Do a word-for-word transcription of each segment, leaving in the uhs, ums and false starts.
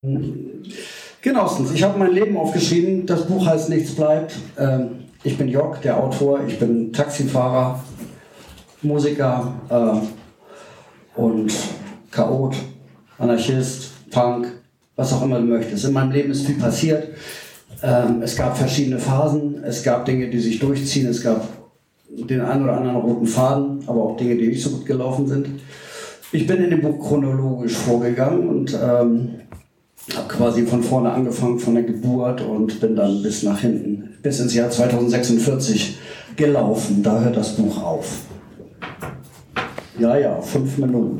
Genossens, ich habe mein Leben aufgeschrieben. Das Buch heißt Nichts bleibt. Ähm, ich bin Jörg, der Autor. Ich bin Taxifahrer, Musiker äh, und Chaot, Anarchist, Punk, was auch immer du möchtest. In meinem Leben ist viel passiert. Ähm, es gab verschiedene Phasen. Es gab Dinge, die sich durchziehen. Es gab den einen oder anderen roten Faden, aber auch Dinge, die nicht so gut gelaufen sind. Ich bin in dem Buch chronologisch vorgegangen und ähm, habe quasi von vorne angefangen, von der Geburt, und bin dann bis nach hinten, bis ins Jahr zweitausendsechsundvierzig gelaufen. Da hört das Buch auf. Ja, ja, fünf Minuten.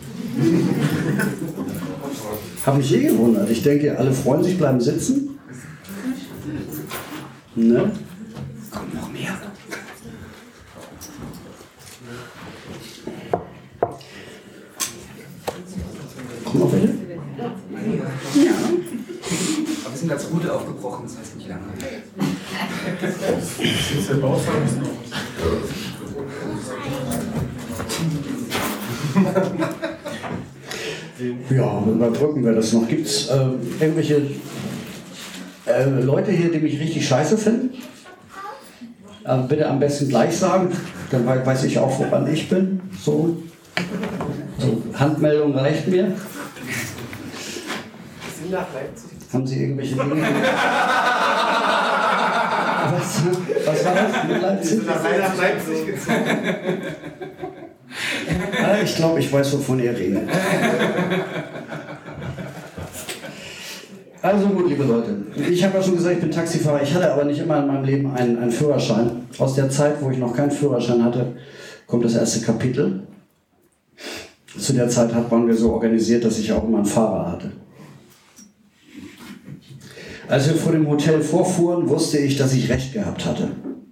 Habe mich eh gewundert. Ich denke, alle freuen sich, bleiben sitzen. Ne? Kommt noch mehr. Kommt noch welche? Ja. Aber wir sind als Rute aufgebrochen, das heißt nicht lange. Ja, überbrücken wir das noch. Gibt es äh, irgendwelche äh, Leute hier, die mich richtig scheiße finden? Äh, bitte am besten gleich sagen, dann weiß ich auch, woran ich bin. So, so Handmeldung reicht mir. Wir sind nach Leipzig. Haben Sie irgendwelche Dinge? was, was war das mit Leipzig? Wir sind nach Leipzig gezogen. Ja, ich glaube, ich weiß, wovon ihr redet. Also gut, liebe Leute. Ich habe ja schon gesagt, ich bin Taxifahrer. Ich hatte aber nicht immer in meinem Leben einen, einen Führerschein. Aus der Zeit, wo ich noch keinen Führerschein hatte, kommt das erste Kapitel. Zu der Zeit waren wir so organisiert, dass ich auch immer einen Fahrer hatte. Als wir vor dem Hotel vorfuhren, wusste ich, dass ich recht gehabt hatte.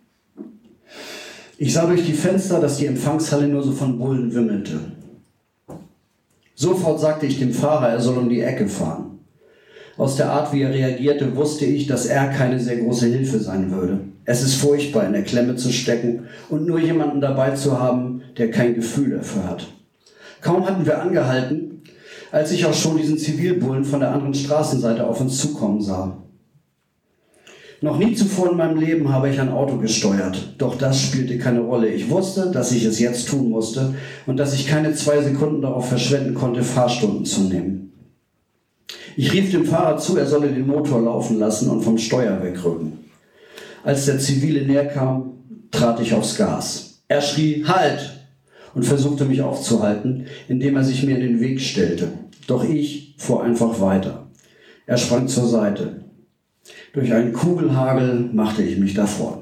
Ich sah durch die Fenster, dass die Empfangshalle nur so von Bullen wimmelte. Sofort sagte ich dem Fahrer, er soll um die Ecke fahren. Aus der Art, wie er reagierte, wusste ich, dass er keine sehr große Hilfe sein würde. Es ist furchtbar, in der Klemme zu stecken und nur jemanden dabei zu haben, der kein Gefühl dafür hat. Kaum hatten wir angehalten, als ich auch schon diesen Zivilbullen von der anderen Straßenseite auf uns zukommen sah. Noch nie zuvor in meinem Leben habe ich ein Auto gesteuert, doch das spielte keine Rolle. Ich wusste, dass ich es jetzt tun musste und dass ich keine zwei Sekunden darauf verschwenden konnte, Fahrstunden zu nehmen. Ich rief dem Fahrer zu, er solle den Motor laufen lassen und vom Steuer wegrücken. Als der Zivile näher kam, trat ich aufs Gas. Er schrie, halt! Und versuchte mich aufzuhalten, indem er sich mir in den Weg stellte. Doch ich fuhr einfach weiter. Er sprang zur Seite. Durch einen Kugelhagel machte ich mich davon.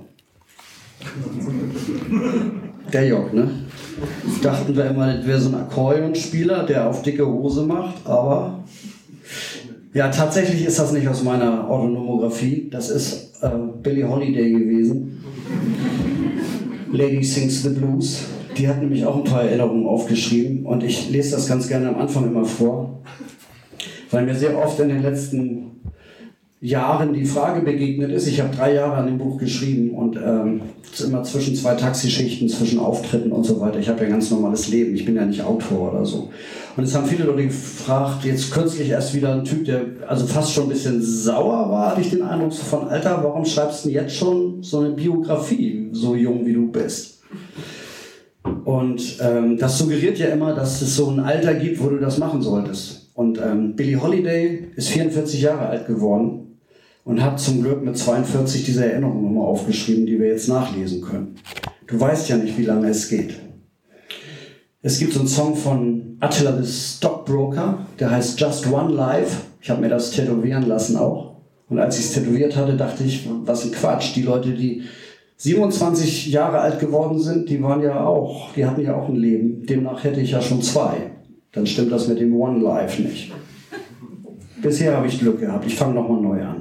Der Jörg, ne? Dachten wir immer, das wäre so ein Akkordeonspieler, der auf dicke Hose macht, aber ja, tatsächlich ist das nicht aus meiner Autonomographie. Das ist äh, Billie Holiday gewesen. Lady Sings the Blues. Die hat nämlich auch ein paar Erinnerungen aufgeschrieben und ich lese das ganz gerne am Anfang immer vor, weil mir sehr oft in den letzten Jahren die Frage begegnet ist. Ich habe drei Jahre an dem Buch geschrieben und ähm, immer zwischen zwei Taxischichten, zwischen Auftritten und so weiter. Ich habe ja ein ganz normales Leben, ich bin ja nicht Autor oder so. Und es haben viele Leute gefragt, jetzt kürzlich erst wieder ein Typ, der also fast schon ein bisschen sauer war, hatte ich den Eindruck, so von Alter, warum schreibst du denn jetzt schon so eine Biografie, so jung wie du bist? Und ähm, das suggeriert ja immer, dass es so ein Alter gibt, wo du das machen solltest. Und ähm, Billie Holiday ist vierundvierzig Jahre alt geworden und hat zum Glück mit zweiundvierzig diese Erinnerung nochmal aufgeschrieben, die wir jetzt nachlesen können. Du weißt ja nicht, wie lange es geht. Es gibt so einen Song von Attila the Stockbroker, der heißt Just One Life. Ich habe mir das tätowieren lassen auch. Und als ich es tätowiert hatte, dachte ich, was ein Quatsch. Die Leute, die siebenundzwanzig Jahre alt geworden sind, die waren ja auch, die hatten ja auch ein Leben. Demnach hätte ich ja schon zwei. Dann stimmt das mit dem One Life nicht. Bisher habe ich Glück gehabt. Ich fange nochmal neu an.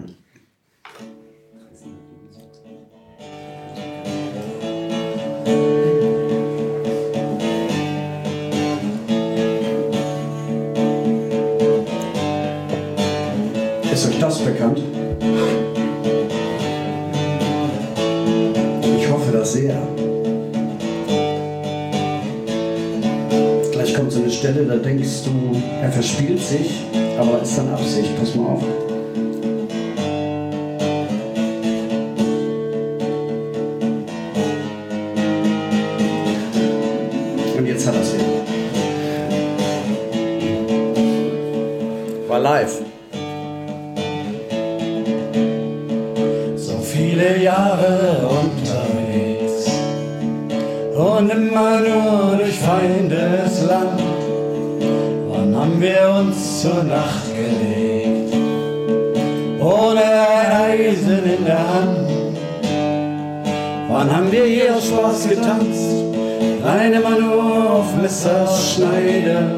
Ist euch das bekannt? Ich hoffe das sehr. Gleich kommt so eine Stelle, da denkst du, er verspielt sich Aber ist dann Absicht, pass mal auf. Und jetzt hat er es wieder. War live. So viele Jahre unterwegs und immer nur durch Feindesland. Wann haben wir uns zur Nacht gelegt, ohne ein Eisen in der Hand? Wann haben wir je aus Spaß getanzt, rein immer nur auf Messerschneide?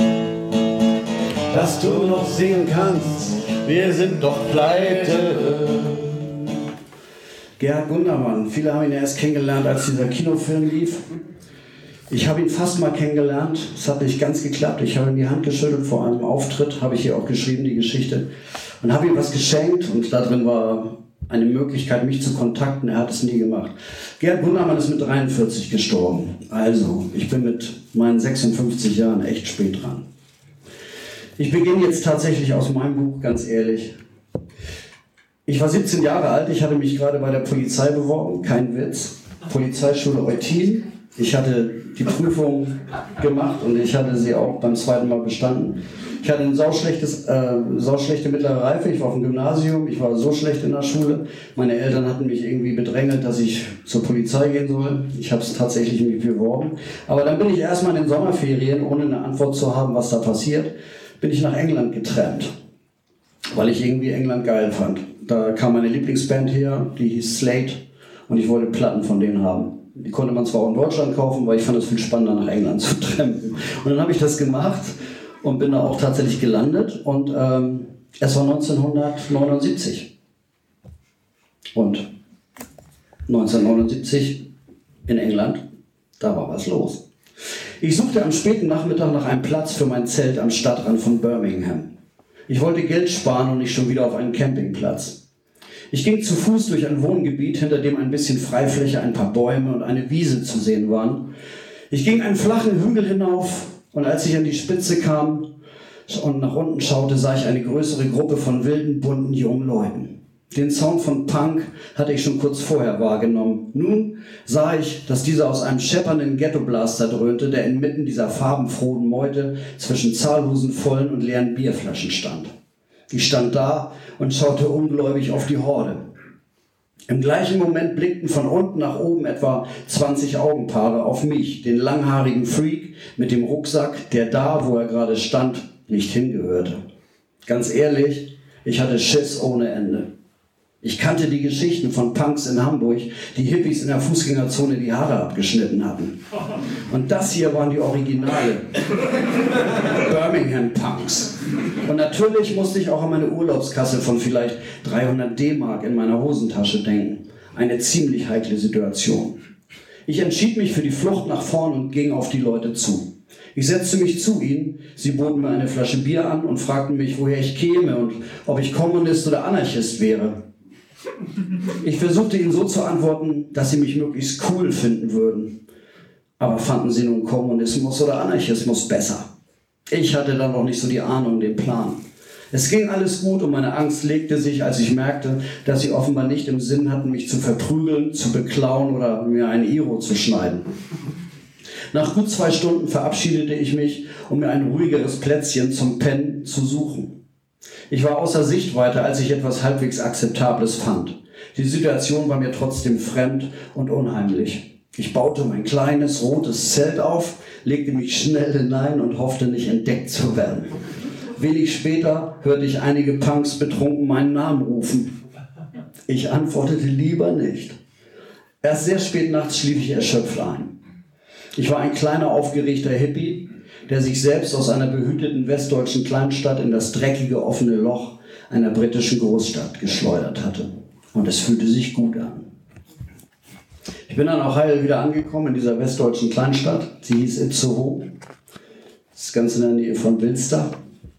Dass du noch singen kannst, wir sind doch pleite. Gerhard Gundermann, viele haben ihn erst kennengelernt, als dieser Kinofilm lief. Ich habe ihn fast mal kennengelernt, es hat nicht ganz geklappt. Ich habe ihm die Hand geschüttelt vor einem Auftritt, habe ich hier auch geschrieben, die Geschichte. Und habe ihm was geschenkt und da drin war eine Möglichkeit, mich zu kontakten. Er hat es nie gemacht. Gerhard Gundermann ist mit dreiundvierzig gestorben. Also, ich bin mit meinen sechsundfünfzig Jahren echt spät dran. Ich beginne jetzt tatsächlich aus meinem Buch, ganz ehrlich. Ich war siebzehn Jahre alt, ich hatte mich gerade bei der Polizei beworben, kein Witz. Polizeischule Eutin. Ich hatte die Prüfung gemacht und ich hatte sie auch beim zweiten Mal bestanden. Ich hatte eine sauschlechtes, äh, sauschlechte mittlere Reife, ich war auf dem Gymnasium, ich war so schlecht in der Schule. Meine Eltern hatten mich irgendwie bedrängelt, dass ich zur Polizei gehen soll. Ich habe es tatsächlich mich beworben. Aber dann bin ich erstmal in den Sommerferien, ohne eine Antwort zu haben, was da passiert, bin ich nach England getrennt, weil ich irgendwie England geil fand. Da kam meine Lieblingsband her, die hieß Slate und ich wollte Platten von denen haben. Die konnte man zwar auch in Deutschland kaufen, aber ich fand es viel spannender, nach England zu trampen. Und dann habe ich das gemacht und bin da auch tatsächlich gelandet und ähm, es war neunzehnhundertneunundsiebzig. Und neunzehnhundertneunundsiebzig in England, da war was los. Ich suchte am späten Nachmittag nach einem Platz für mein Zelt am Stadtrand von Birmingham. Ich wollte Geld sparen und nicht schon wieder auf einen Campingplatz. Ich ging zu Fuß durch ein Wohngebiet, hinter dem ein bisschen Freifläche, ein paar Bäume und eine Wiese zu sehen waren. Ich ging einen flachen Hügel hinauf und als ich an die Spitze kam und nach unten schaute, sah ich eine größere Gruppe von wilden, bunten, jungen Leuten. Den Sound von Punk hatte ich schon kurz vorher wahrgenommen. Nun sah ich, dass dieser aus einem scheppernden Ghettoblaster dröhnte, der inmitten dieser farbenfrohen Meute zwischen zahllosen vollen und leeren Bierflaschen stand. Ich stand da und schaute ungläubig auf die Horde. Im gleichen Moment blickten von unten nach oben etwa zwanzig Augenpaare auf mich, den langhaarigen Freak mit dem Rucksack, der da, wo er gerade stand, nicht hingehörte. Ganz ehrlich, ich hatte Schiss ohne Ende. Ich kannte die Geschichten von Punks in Hamburg, die Hippies in der Fußgängerzone die Haare abgeschnitten hatten. Und das hier waren die Originale. Birmingham Punks. Und natürlich musste ich auch an meine Urlaubskasse von vielleicht dreihundert D-Mark in meiner Hosentasche denken. Eine ziemlich heikle Situation. Ich entschied mich für die Flucht nach vorn und ging auf die Leute zu. Ich setzte mich zu ihnen, sie boten mir eine Flasche Bier an und fragten mich, woher ich käme und ob ich Kommunist oder Anarchist wäre. Ich versuchte ihnen so zu antworten, dass sie mich möglichst cool finden würden. Aber fanden sie nun Kommunismus oder Anarchismus besser? Ich hatte dann noch nicht so die Ahnung, den Plan. Es ging alles gut und meine Angst legte sich, als ich merkte, dass sie offenbar nicht im Sinn hatten, mich zu verprügeln, zu beklauen oder mir ein Iro zu schneiden. Nach gut zwei Stunden verabschiedete ich mich, um mir ein ruhigeres Plätzchen zum Pennen zu suchen. Ich war außer Sichtweite, als ich etwas halbwegs Akzeptables fand. Die Situation war mir trotzdem fremd und unheimlich. Ich baute mein kleines, rotes Zelt auf, legte mich schnell hinein und hoffte, nicht entdeckt zu werden. Wenig später hörte ich einige Punks betrunken meinen Namen rufen. Ich antwortete lieber nicht. Erst sehr spät nachts schlief ich erschöpft ein. Ich war ein kleiner, aufgeregter Hippie, der sich selbst aus einer behüteten westdeutschen Kleinstadt in das dreckige, offene Loch einer britischen Großstadt geschleudert hatte. Und es fühlte sich gut an. Ich bin dann auch heil wieder angekommen in dieser westdeutschen Kleinstadt. Sie hieß Itzehoe. Das ist ganz in der Nähe von Wilster.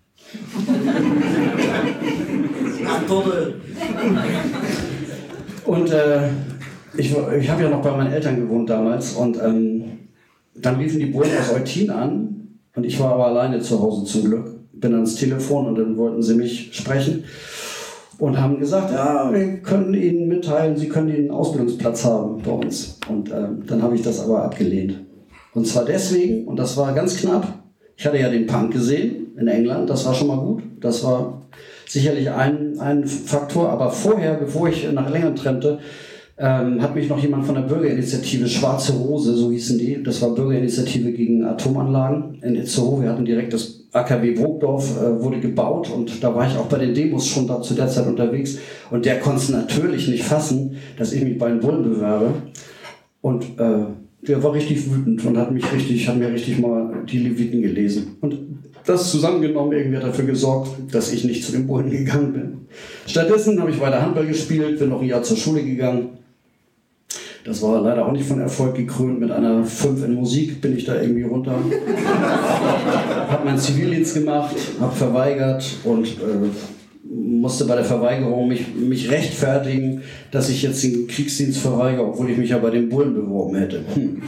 Und äh, ich, ich habe ja noch bei meinen Eltern gewohnt damals und ähm, dann liefen die Bullen aus Eutin an und ich war aber alleine zu Hause zum Glück. Bin ans Telefon und dann wollten sie mich sprechen und haben gesagt, ja, wir können Ihnen mitteilen, Sie können einen Ausbildungsplatz haben bei uns. Und ähm, dann habe ich das aber abgelehnt. Und zwar deswegen, und das war ganz knapp, ich hatte ja den Punk gesehen in England, das war schon mal gut, das war sicherlich ein, ein Faktor, aber vorher, bevor ich nach England trennte, ähm, hat mich noch jemand von der Bürgerinitiative Schwarze Rose, so hießen die, das war Bürgerinitiative gegen Atomanlagen in Itzehoe, wir hatten direkt das A K W Burgdorf, äh, wurde gebaut und da war ich auch bei den Demos schon da zu der Zeit unterwegs und der konnte es natürlich nicht fassen, dass ich mich bei den Bullen bewerbe und äh, der war richtig wütend und hat mich richtig, hat mir richtig mal die Leviten gelesen. Und das zusammengenommen irgendwie hat dafür gesorgt, dass ich nicht zu den Bullen gegangen bin. Stattdessen habe ich weiter Handball gespielt, bin noch ein Jahr zur Schule gegangen. Das war leider auch nicht von Erfolg gekrönt. Mit einer fünf in Musik bin ich da irgendwie runter. Habe meinen Zivildienst gemacht, habe verweigert und äh, musste bei der Verweigerung mich, mich rechtfertigen, dass ich jetzt den Kriegsdienst verweigere, obwohl ich mich ja bei den Bullen beworben hätte. Hm.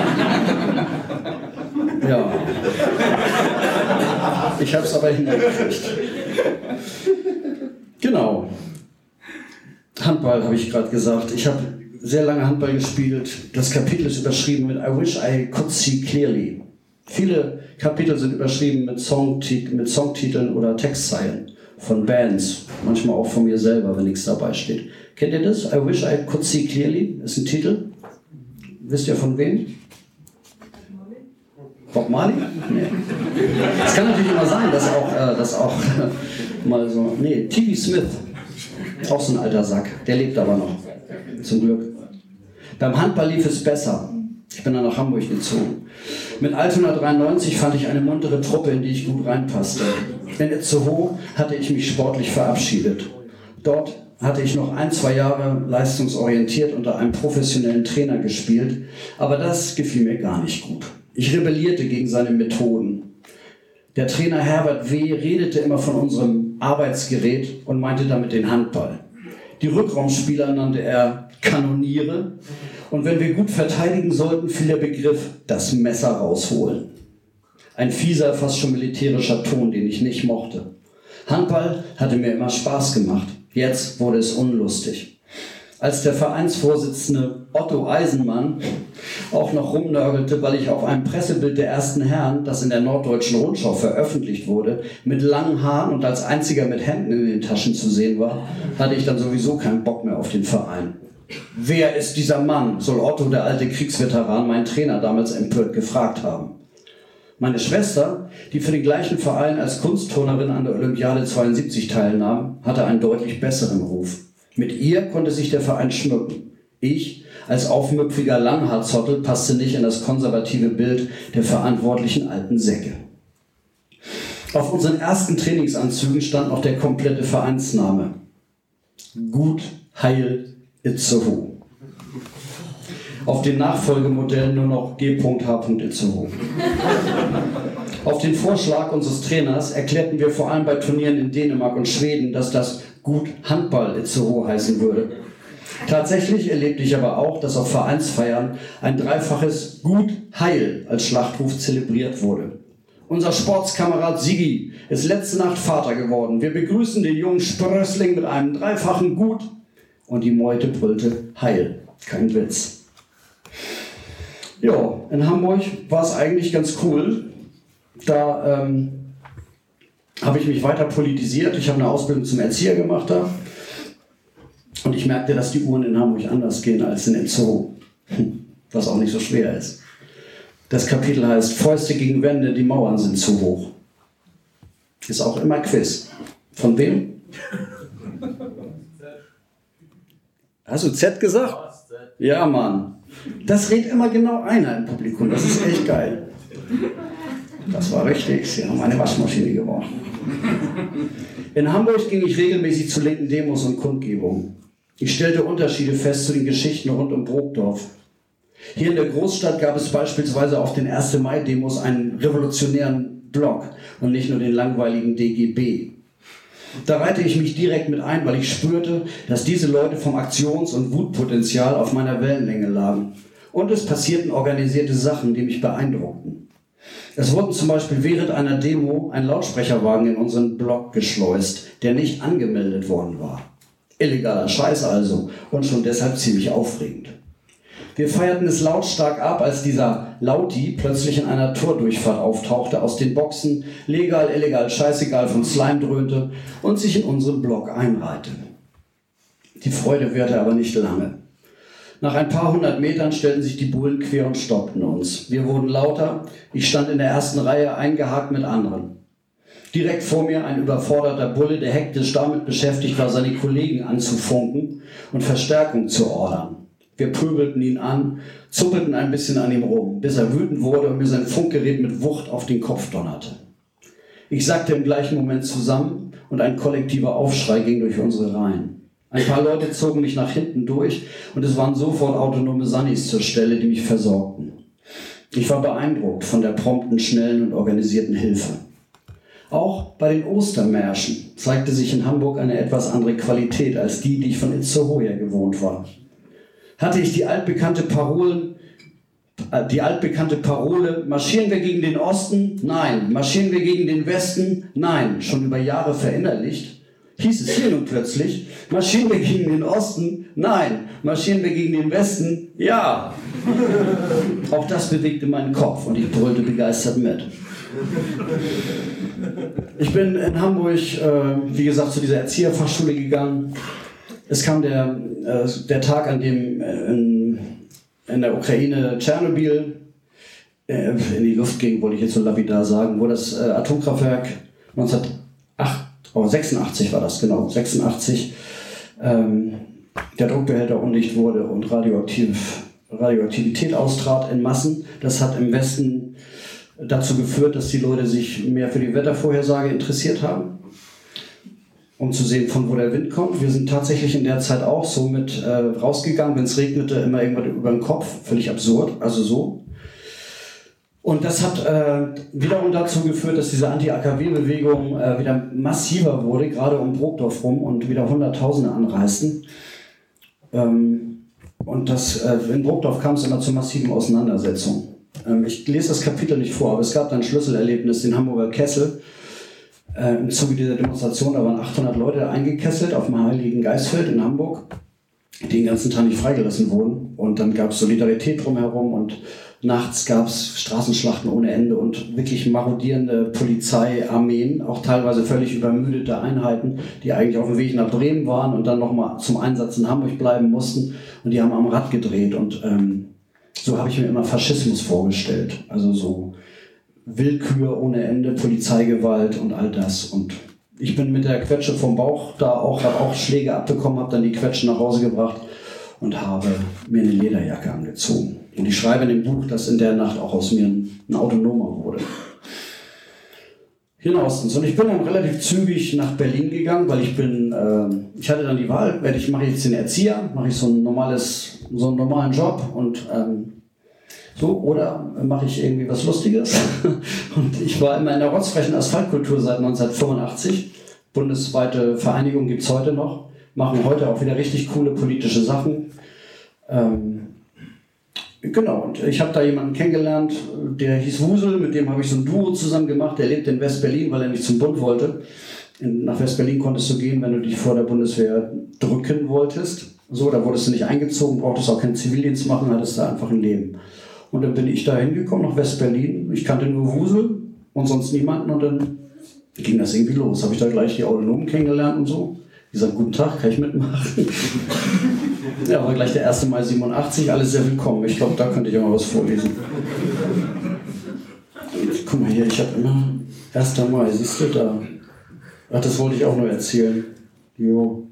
Ja. Ich habe es aber hingekriegt. Genau. Handball habe ich gerade gesagt. Ich habe sehr lange Handball gespielt. Das Kapitel ist überschrieben mit I wish I could see clearly. Viele Kapitel sind überschrieben mit, Songtit- mit Songtiteln oder Textzeilen von Bands. Manchmal auch von mir selber, wenn nichts dabei steht. Kennt ihr das? I wish I could see clearly ist ein Titel. Wisst ihr von wem? Bob Marley? Nee. Es kann natürlich immer sein, dass auch, äh, dass auch äh, mal so... Nee, T V Smith. Auch so ein alter Sack. Der lebt aber noch. Zum Glück. Beim Handball lief es besser. Ich bin dann nach Hamburg gezogen. Mit Altona dreiundneunzig fand ich eine muntere Truppe, in die ich gut reinpasste. In Itzehoe hatte ich mich sportlich verabschiedet. Dort hatte ich noch ein, zwei Jahre leistungsorientiert unter einem professionellen Trainer gespielt, aber das gefiel mir gar nicht gut. Ich rebellierte gegen seine Methoden. Der Trainer Herbert W. redete immer von unserem Arbeitsgerät und meinte damit den Handball. Die Rückraumspieler nannte er Kanoniere und wenn wir gut verteidigen sollten, fiel der Begriff das Messer rausholen. Ein fieser, fast schon militärischer Ton, den ich nicht mochte. Handball hatte mir immer Spaß gemacht. Jetzt wurde es unlustig. Als der Vereinsvorsitzende Otto Eisenmann auch noch rumnörgelte, weil ich auf einem Pressebild der ersten Herren, das in der Norddeutschen Rundschau veröffentlicht wurde, mit langen Haaren und als einziger mit Händen in den Taschen zu sehen war, hatte ich dann sowieso keinen Bock mehr auf den Verein. Wer ist dieser Mann, soll Otto, der alte Kriegsveteran, mein Trainer, damals empört gefragt haben. Meine Schwester, die für den gleichen Verein als Kunstturnerin an der Olympiade zweiundsiebzig teilnahm, hatte einen deutlich besseren Ruf. Mit ihr konnte sich der Verein schmücken. Ich, als aufmüpfiger Langhaarzottel, passte nicht in das konservative Bild der verantwortlichen alten Säcke. Auf unseren ersten Trainingsanzügen stand noch der komplette Vereinsname. Gut Heil Itzehoe. Auf den Nachfolgemodellen nur noch G H Itzehoe. Auf den Vorschlag unseres Trainers erklärten wir vor allem bei Turnieren in Dänemark und Schweden, dass das Gut Handball Itzehoe heißen würde. Tatsächlich erlebte ich aber auch, dass auf Vereinsfeiern ein dreifaches Gut Heil als Schlachtruf zelebriert wurde. Unser Sportskamerad Sigi ist letzte Nacht Vater geworden. Wir begrüßen den jungen Sprössling mit einem dreifachen Gut und die Meute brüllte Heil. Kein Witz. Ja, in Hamburg war es eigentlich ganz cool. Da ähm, habe ich mich weiter politisiert. Ich habe eine Ausbildung zum Erzieher gemacht da. Und ich merkte, dass die Uhren in Hamburg anders gehen als in Itzehoe. Was auch nicht so schwer ist. Das Kapitel heißt Fäuste gegen Wände, die Mauern sind zu hoch. Ist auch immer Quiz. Von wem? Hast du Z gesagt? Ja, Mann. Das redet immer genau einer im Publikum. Das ist echt geil. Das war richtig. Sie haben eine Waschmaschine gebraucht. In Hamburg ging ich regelmäßig zu linken Demos und Kundgebungen. Ich stellte Unterschiede fest zu den Geschichten rund um Burgdorf. Hier in der Großstadt gab es beispielsweise auf den ersten Mai-Demos einen revolutionären Block und nicht nur den langweiligen D G B. Da reihte ich mich direkt mit ein, weil ich spürte, dass diese Leute vom Aktions- und Wutpotenzial auf meiner Wellenlänge lagen. Und es passierten organisierte Sachen, die mich beeindruckten. Es wurden zum Beispiel während einer Demo ein Lautsprecherwagen in unseren Block geschleust, der nicht angemeldet worden war. Illegaler Scheiß also und schon deshalb ziemlich aufregend. Wir feierten es lautstark ab, als dieser Lauti plötzlich in einer Tordurchfahrt auftauchte, aus den Boxen legal, illegal, scheißegal von Slime dröhnte und sich in unseren Block einreihte. Die Freude währte aber nicht lange. Nach ein paar hundert Metern stellten sich die Bullen quer und stoppten uns. Wir wurden lauter, ich stand in der ersten Reihe eingehakt mit anderen. Direkt vor mir ein überforderter Bulle, der hektisch damit beschäftigt war, seine Kollegen anzufunken und Verstärkung zu ordern. Wir pöbelten ihn an, zuppelten ein bisschen an ihm rum, bis er wütend wurde und mir sein Funkgerät mit Wucht auf den Kopf donnerte. Ich sackte im gleichen Moment zusammen und ein kollektiver Aufschrei ging durch unsere Reihen. Ein paar Leute zogen mich nach hinten durch und es waren sofort autonome Sannis zur Stelle, die mich versorgten. Ich war beeindruckt von der prompten, schnellen und organisierten Hilfe. Auch bei den Ostermärschen zeigte sich in Hamburg eine etwas andere Qualität als die, die ich von Itzehoe gewohnt war. Hatte ich die altbekannte Parolen, äh, die altbekannte Parole, marschieren wir gegen den Osten? Nein. Marschieren wir gegen den Westen? Nein. Schon über Jahre verinnerlicht, hieß es hier nun plötzlich, marschieren wir gegen den Osten? Nein. Marschieren wir gegen den Westen? Ja. Auch das bewegte meinen Kopf und ich brüllte begeistert mit. Ich bin in Hamburg, äh, wie gesagt, zu dieser Erzieherfachschule gegangen. Es kam der, äh, der Tag, an dem äh, in, in der Ukraine Tschernobyl äh, in die Luft ging, wollte ich jetzt so lapidar sagen, wo das äh, Atomkraftwerk neunzehnhundertsechsundachtzig war das, genau, sechsundachtzig, ähm, der Druckbehälter undicht wurde und radioaktiv, Radioaktivität austrat in Massen. Das hat im Westen dazu geführt, dass die Leute sich mehr für die Wettervorhersage interessiert haben, um zu sehen, von wo der Wind kommt. Wir sind tatsächlich in der Zeit auch so mit äh, rausgegangen, wenn es regnete, immer irgendwas über den Kopf, völlig absurd, also so. Und das hat äh, wiederum dazu geführt, dass diese Anti-A K W-Bewegung äh, wieder massiver wurde, gerade um Burgdorf rum und wieder Hunderttausende anreisten. Ähm, und das, äh, in Burgdorf kam es immer zu massiven Auseinandersetzungen. Ähm, ich lese das Kapitel nicht vor, aber es gab dann ein Schlüsselerlebnis, den Hamburger Kessel. Äh, Im Zuge dieser Demonstration, da waren achthundert Leute eingekesselt auf dem Heiligen Geistfeld in Hamburg, die den ganzen Tag nicht freigelassen wurden. Und dann gab es Solidarität drumherum und nachts gab es Straßenschlachten ohne Ende und wirklich marodierende Polizeiarmeen, auch teilweise völlig übermüdete Einheiten, die eigentlich auf dem Weg nach Bremen waren und dann nochmal zum Einsatz in Hamburg bleiben mussten. Und die haben am Rad gedreht. Und ähm, so habe ich mir immer Faschismus vorgestellt. Also so Willkür ohne Ende, Polizeigewalt und all das. Und ich bin mit der Quetsche vom Bauch da auch, habe auch Schläge abbekommen, habe dann die Quetsche nach Hause gebracht und habe mir eine Lederjacke angezogen. Und ich schreibe in dem Buch, dass in der Nacht auch aus mir ein, ein Autonomer wurde. Hier in Ostens. Und ich bin dann relativ zügig nach Berlin gegangen, weil ich bin, äh, ich hatte dann die Wahl, werde ich, mache ich jetzt den Erzieher, mache ich so ein normales, so einen normalen Job und ähm, so, oder mache ich irgendwie was Lustiges. Und ich war immer in der rotzfrechen Asphaltkultur seit neunzehnhundertfünfundachtzig. Bundesweite Vereinigung gibt es heute noch, machen heute auch wieder richtig coole politische Sachen. Ähm, Genau, und ich habe da jemanden kennengelernt, der hieß Wusel, mit dem habe ich so ein Duo zusammen gemacht, der lebt in West-Berlin, weil er nicht zum Bund wollte. In, nach West-Berlin konntest du gehen, wenn du dich vor der Bundeswehr drücken wolltest. So, da wurdest du nicht eingezogen, brauchtest auch keinen Zivildienst machen, hattest da einfach ein Leben. Und dann bin ich da hingekommen, nach West-Berlin. Ich kannte nur Wusel und sonst niemanden und dann ging das irgendwie los. Habe ich da gleich die Autonomen kennengelernt und so. Die sagten, guten Tag, kann ich mitmachen? Ja, war gleich der erste Mai siebenundachtzig, alle sehr willkommen. Ich glaube, da könnte ich auch mal was vorlesen. Und, guck mal hier, ich habe immer erster Mai, siehst du da? Ach, das wollte ich auch noch erzählen. Jo.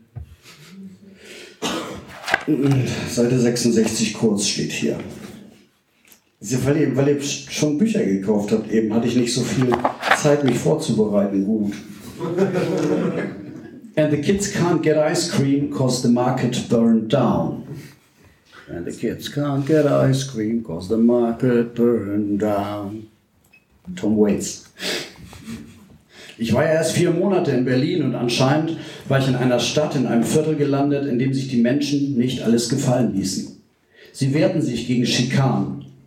Seite sechsundsechzig kurz steht hier. Weil ihr, weil ihr schon Bücher gekauft habt, eben hatte ich nicht so viel Zeit, mich vorzubereiten. Gut. And the kids can't get ice cream cause the market burned down. And the kids can't get ice cream cause the market burned down. Tom Waits. Ich war ja erst vier Monate in Berlin und anscheinend war ich in einer Stadt, in einem Viertel gelandet, in dem sich die Menschen nicht alles gefallen ließen. Sie wehrten sich gegen Schikanen.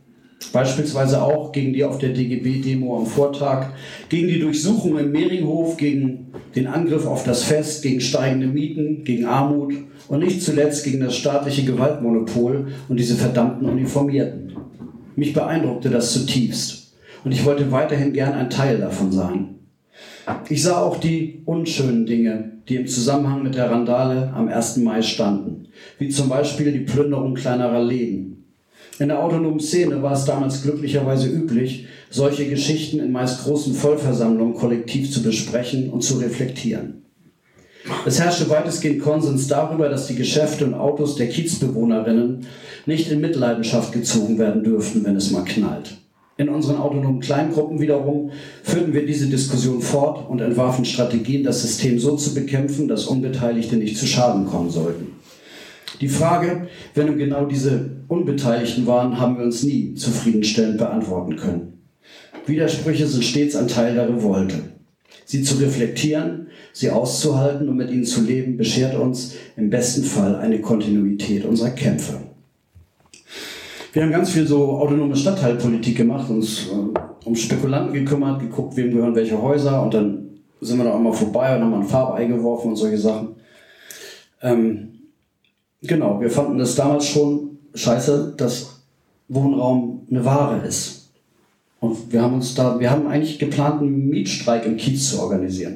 Beispielsweise auch gegen die auf der D G B-Demo am Vortag, gegen die Durchsuchung im Mehringhof, gegen den Angriff auf das Fest, gegen steigende Mieten, gegen Armut und nicht zuletzt gegen das staatliche Gewaltmonopol und diese verdammten Uniformierten. Mich beeindruckte das zutiefst und ich wollte weiterhin gern ein Teil davon sein. Ich sah auch die unschönen Dinge, die im Zusammenhang mit der Randale am ersten Mai standen, wie zum Beispiel die Plünderung kleinerer Läden. In der autonomen Szene war es damals glücklicherweise üblich, solche Geschichten in meist großen Vollversammlungen kollektiv zu besprechen und zu reflektieren. Es herrschte weitestgehend Konsens darüber, dass die Geschäfte und Autos der Kiezbewohnerinnen nicht in Mitleidenschaft gezogen werden dürften, wenn es mal knallt. In unseren autonomen Kleingruppen wiederum führten wir diese Diskussion fort und entwarfen Strategien, das System so zu bekämpfen, dass Unbeteiligte nicht zu Schaden kommen sollten. Die Frage, wer nun genau diese Unbeteiligten waren, haben wir uns nie zufriedenstellend beantworten können. Widersprüche sind stets ein Teil der Revolte. Sie zu reflektieren, sie auszuhalten und mit ihnen zu leben, beschert uns im besten Fall eine Kontinuität unserer Kämpfe. Wir haben ganz viel so autonome Stadtteilpolitik gemacht, uns äh, um Spekulanten gekümmert, geguckt, wem gehören welche Häuser, und dann sind wir da auch mal vorbei und haben mal ein Farbei geworfen und solche Sachen. Ähm, Genau, wir fanden das damals schon scheiße, dass Wohnraum eine Ware ist. Und wir haben uns da, wir haben eigentlich geplant, einen Mietstreik im Kiez zu organisieren.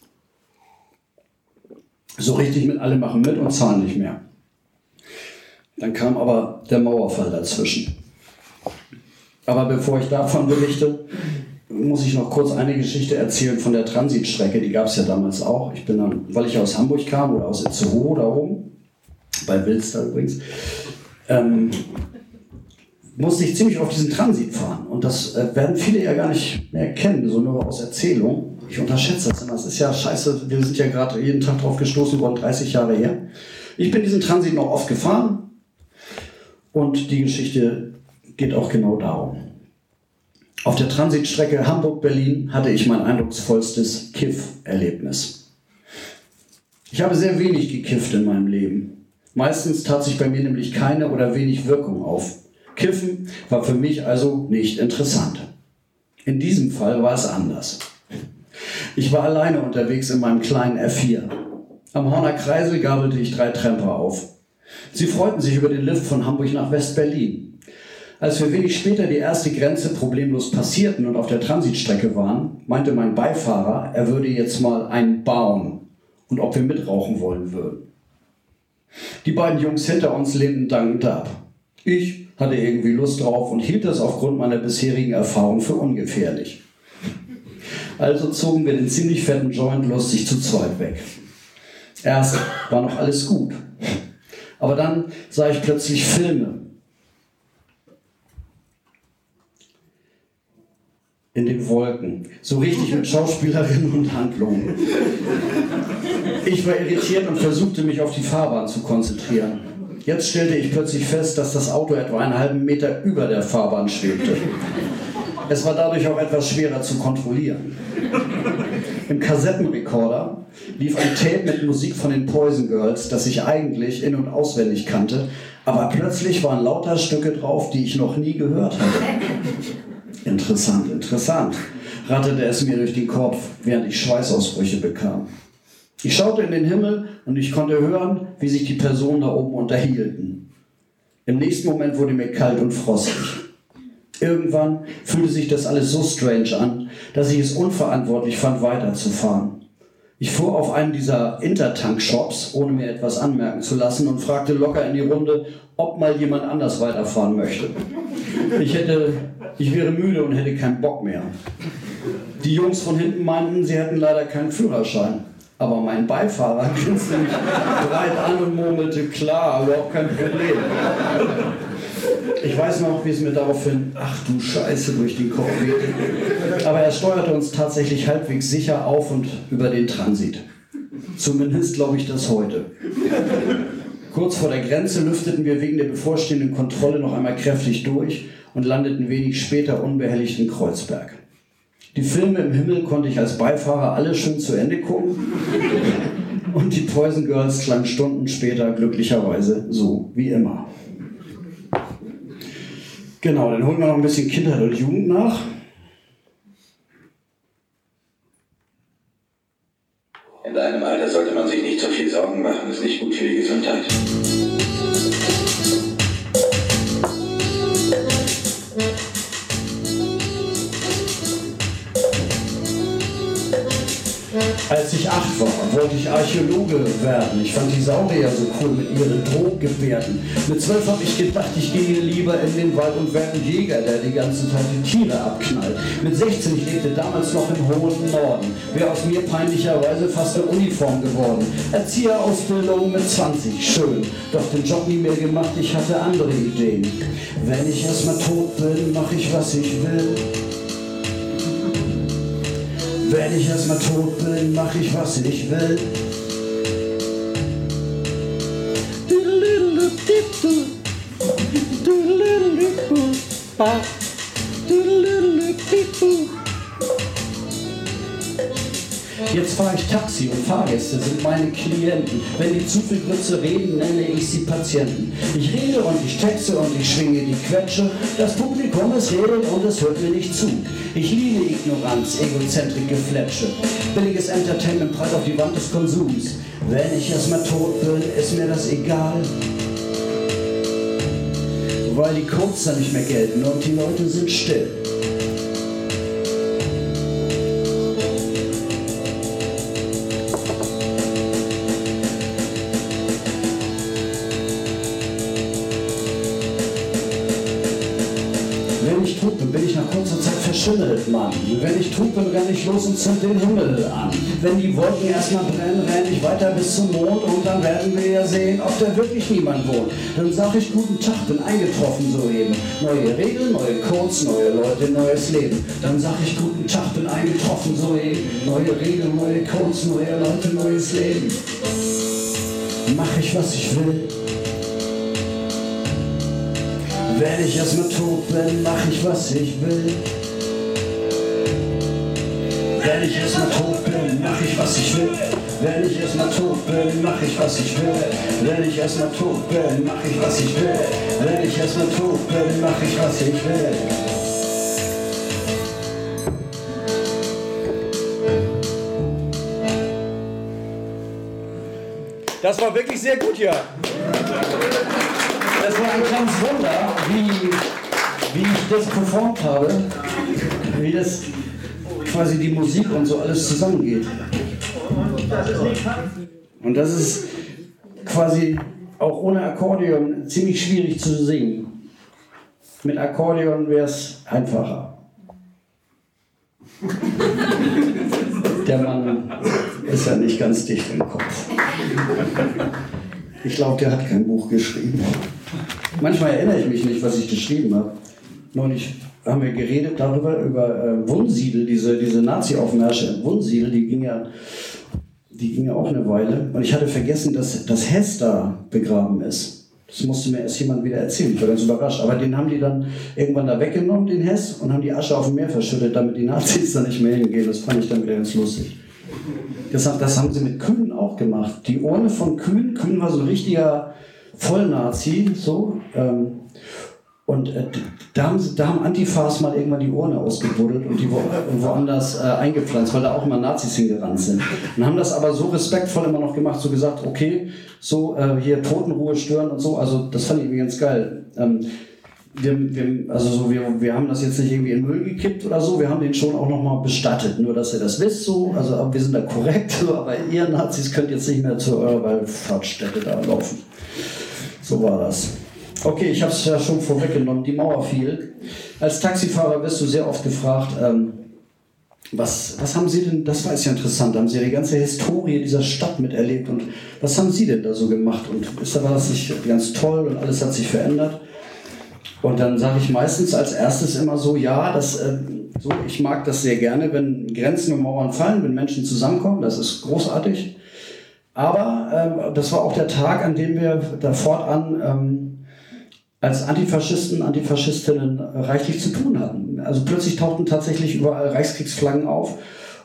So richtig mit alle machen mit und zahlen nicht mehr. Dann kam aber der Mauerfall dazwischen. Aber bevor ich davon berichte, muss ich noch kurz eine Geschichte erzählen von der Transitstrecke, die gab es ja damals auch. Ich bin dann, weil ich aus Hamburg kam oder aus Itzehoe da oben, bei Wilster übrigens, ähm, musste ich ziemlich auf diesen Transit fahren. Und das äh, werden viele ja gar nicht mehr kennen, so nur aus Erzählung. Ich unterschätze das immer. Das ist ja scheiße, wir sind ja gerade jeden Tag drauf gestoßen worden, dreißig Jahre her. Ich bin diesen Transit noch oft gefahren und die Geschichte geht auch genau darum. Auf der Transitstrecke Hamburg-Berlin hatte ich mein eindrucksvollstes Kiff-Erlebnis. Ich habe sehr wenig gekifft in meinem Leben. Meistens tat sich bei mir nämlich keine oder wenig Wirkung auf. Kiffen war für mich also nicht interessant. In diesem Fall war es anders. Ich war alleine unterwegs in meinem kleinen R vier. Am Horner Kreisel gabelte ich drei Tramper auf. Sie freuten sich über den Lift von Hamburg nach West-Berlin. Als wir wenig später die erste Grenze problemlos passierten und auf der Transitstrecke waren, meinte mein Beifahrer, er würde jetzt mal einen bauen und ob wir mitrauchen wollen würden. Die beiden Jungs hinter uns lehnten dankend ab. Ich hatte irgendwie Lust drauf und hielt das aufgrund meiner bisherigen Erfahrung für ungefährlich. Also zogen wir den ziemlich fetten Joint lustig zu zweit weg. Erst war noch alles gut. Aber dann sah ich plötzlich Filme. In den Wolken. So richtig mit Schauspielerinnen und Handlungen. Ich war irritiert und versuchte mich auf die Fahrbahn zu konzentrieren. Jetzt stellte ich plötzlich fest, dass das Auto etwa einen halben Meter über der Fahrbahn schwebte. Es war dadurch auch etwas schwerer zu kontrollieren. Im Kassettenrekorder lief ein Tape mit Musik von den Poison Girls, das ich eigentlich in- und auswendig kannte, aber plötzlich waren lauter Stücke drauf, die ich noch nie gehört hatte. Interessant, interessant, ratterte es mir durch den Kopf, während ich Schweißausbrüche bekam. Ich schaute in den Himmel und ich konnte hören, wie sich die Personen da oben unterhielten. Im nächsten Moment wurde mir kalt und frostig. Irgendwann fühlte sich das alles so strange an, dass ich es unverantwortlich fand, weiterzufahren. Ich fuhr auf einen dieser Intertank-Shops, ohne mir etwas anmerken zu lassen, und fragte locker in die Runde, ob mal jemand anders weiterfahren möchte. Ich hätte, ich wäre müde und hätte keinen Bock mehr. Die Jungs von hinten meinten, sie hätten leider keinen Führerschein. Aber mein Beifahrer grinste mich breit an und murmelte, klar, überhaupt kein Problem. Ich weiß noch, wie es mir daraufhin, ach du Scheiße, durch den Kopf wehte. Aber er steuerte uns tatsächlich halbwegs sicher auf und über den Transit. Zumindest glaube ich das heute. Kurz vor der Grenze lüfteten wir wegen der bevorstehenden Kontrolle noch einmal kräftig durch und landeten wenig später unbehelligt in Kreuzberg. Die Filme im Himmel konnte ich als Beifahrer alle schön zu Ende gucken und die Poison Girls klangen Stunden später glücklicherweise so wie immer. Genau, dann holen wir noch ein bisschen Kindheit und Jugend nach. In deinem Alter sollte man sich nicht so viel Sorgen machen, ist nicht gut für die Gesundheit. Als ich acht war, wollte ich Archäologe werden. Ich fand die Saurier so cool mit ihren Drohgebärden. Mit zwölf habe ich gedacht, ich gehe lieber in den Wald und werde ein Jäger, der die ganze Zeit die Tiere abknallt. Mit sechzehn, ich lebte damals noch im hohen Norden, wäre aus mir peinlicherweise fast eine Uniform geworden. Erzieherausbildung mit zwanzig, schön. Doch den Job nie mehr gemacht, ich hatte andere Ideen. Wenn ich erstmal tot bin, mach ich, was ich will. Wenn ich erstmal tot bin, mach ich, was ich will. Jetzt fahre ich Taxi und Fahrgäste sind meine Klienten. Wenn die zu viel Grütze reden, nenne ich sie Patienten. Ich rede und ich texte und ich schwinge die Quetsche. Das Publikum, es redet und es hört mir nicht zu. Ich liebe Ignoranz, Egozentrik, Gefletsche. Billiges Entertainment prallt auf die Wand des Konsums. Wenn ich erstmal tot bin, ist mir das egal. Weil die Codes dann nicht mehr gelten und die Leute sind still. Wenn ich tot bin, bin ich nach kurzer Zeit verschimmelt, Mann. Wenn ich tot bin, renne ich los und zünd den Himmel an. Wenn die Wolken erstmal brennen, renne ich weiter bis zum Mond und dann werden wir ja sehen, ob da wirklich niemand wohnt. Dann sag ich guten Tag, bin eingetroffen soeben. Neue Regeln, neue Codes, neue Leute, neues Leben. Dann sag ich guten Tag, bin eingetroffen soeben. Neue Regeln, neue Codes, neue Leute, neues Leben. Mach ich, was ich will. Wenn ich erstmal tot bin, mach ich, was ich will. Wenn ich erstmal tot bin, mach ich, was ich will. Wenn ich erstmal tot bin, mach ich, was ich will. Wenn ich erstmal tot bin, mach ich, was ich will. Wenn ich erstmal tot bin, mach ich, was ich will. Das war wirklich sehr gut hier. Das war ein kleines Wunder, wie, wie ich das performt habe, wie das quasi die Musik und so alles zusammengeht. Und das ist quasi auch ohne Akkordeon ziemlich schwierig zu singen. Mit Akkordeon wäre es einfacher. Der Mann ist ja nicht ganz dicht im Kopf. Ich glaube, der hat kein Buch geschrieben. Manchmal erinnere ich mich nicht, was ich geschrieben habe. Neulich haben wir geredet darüber, über äh, Wunsiedel, diese, diese Nazi-Aufmärsche in Wunsiedel, die ging ja, die ging ja auch eine Weile. Und ich hatte vergessen, dass das Hess da begraben ist. Das musste mir erst jemand wieder erzählen, ich war ganz überrascht. Aber den haben die dann irgendwann da weggenommen, den Hess, und haben die Asche auf dem Meer verschüttet, damit die Nazis da nicht mehr hingehen. Das fand ich dann wieder ganz lustig. Das, das haben sie mit Kühn auch gemacht. Die Urne von Kühn, Kühn war so ein richtiger Vollnazi, so. Ähm, und äh, da, haben, da haben Antifas mal irgendwann die Urne ausgebuddelt und die wo, und woanders äh, eingepflanzt, weil da auch immer Nazis hingerannt sind. Und haben das aber so respektvoll immer noch gemacht, so gesagt, okay, so äh, hier Totenruhe stören und so. Also das fand ich irgendwie ganz geil. Ähm, Wir, wir, also so, wir, wir haben das jetzt nicht irgendwie in Müll gekippt oder so, wir haben den schon auch nochmal bestattet, nur dass ihr das wisst so, also wir sind da korrekt, so, aber ihr Nazis könnt jetzt nicht mehr zu eurer Wallfahrtsstätte da laufen. So war das. Okay, ich habe es ja schon vorweggenommen, die Mauer fiel. Als Taxifahrer wirst du sehr oft gefragt, ähm, was, was haben Sie denn, das war jetzt ja interessant, haben Sie ja die ganze Historie dieser Stadt miterlebt und was haben Sie denn da so gemacht und ist da war das nicht ganz toll und alles hat sich verändert? Und dann sage ich meistens als erstes immer so, ja, das, äh, so, ich mag das sehr gerne, wenn Grenzen und Mauern fallen, wenn Menschen zusammenkommen, das ist großartig. Aber äh, das war auch der Tag, an dem wir da fortan ähm, als Antifaschisten, Antifaschistinnen reichlich zu tun hatten. Also plötzlich tauchten tatsächlich überall Reichskriegsflaggen auf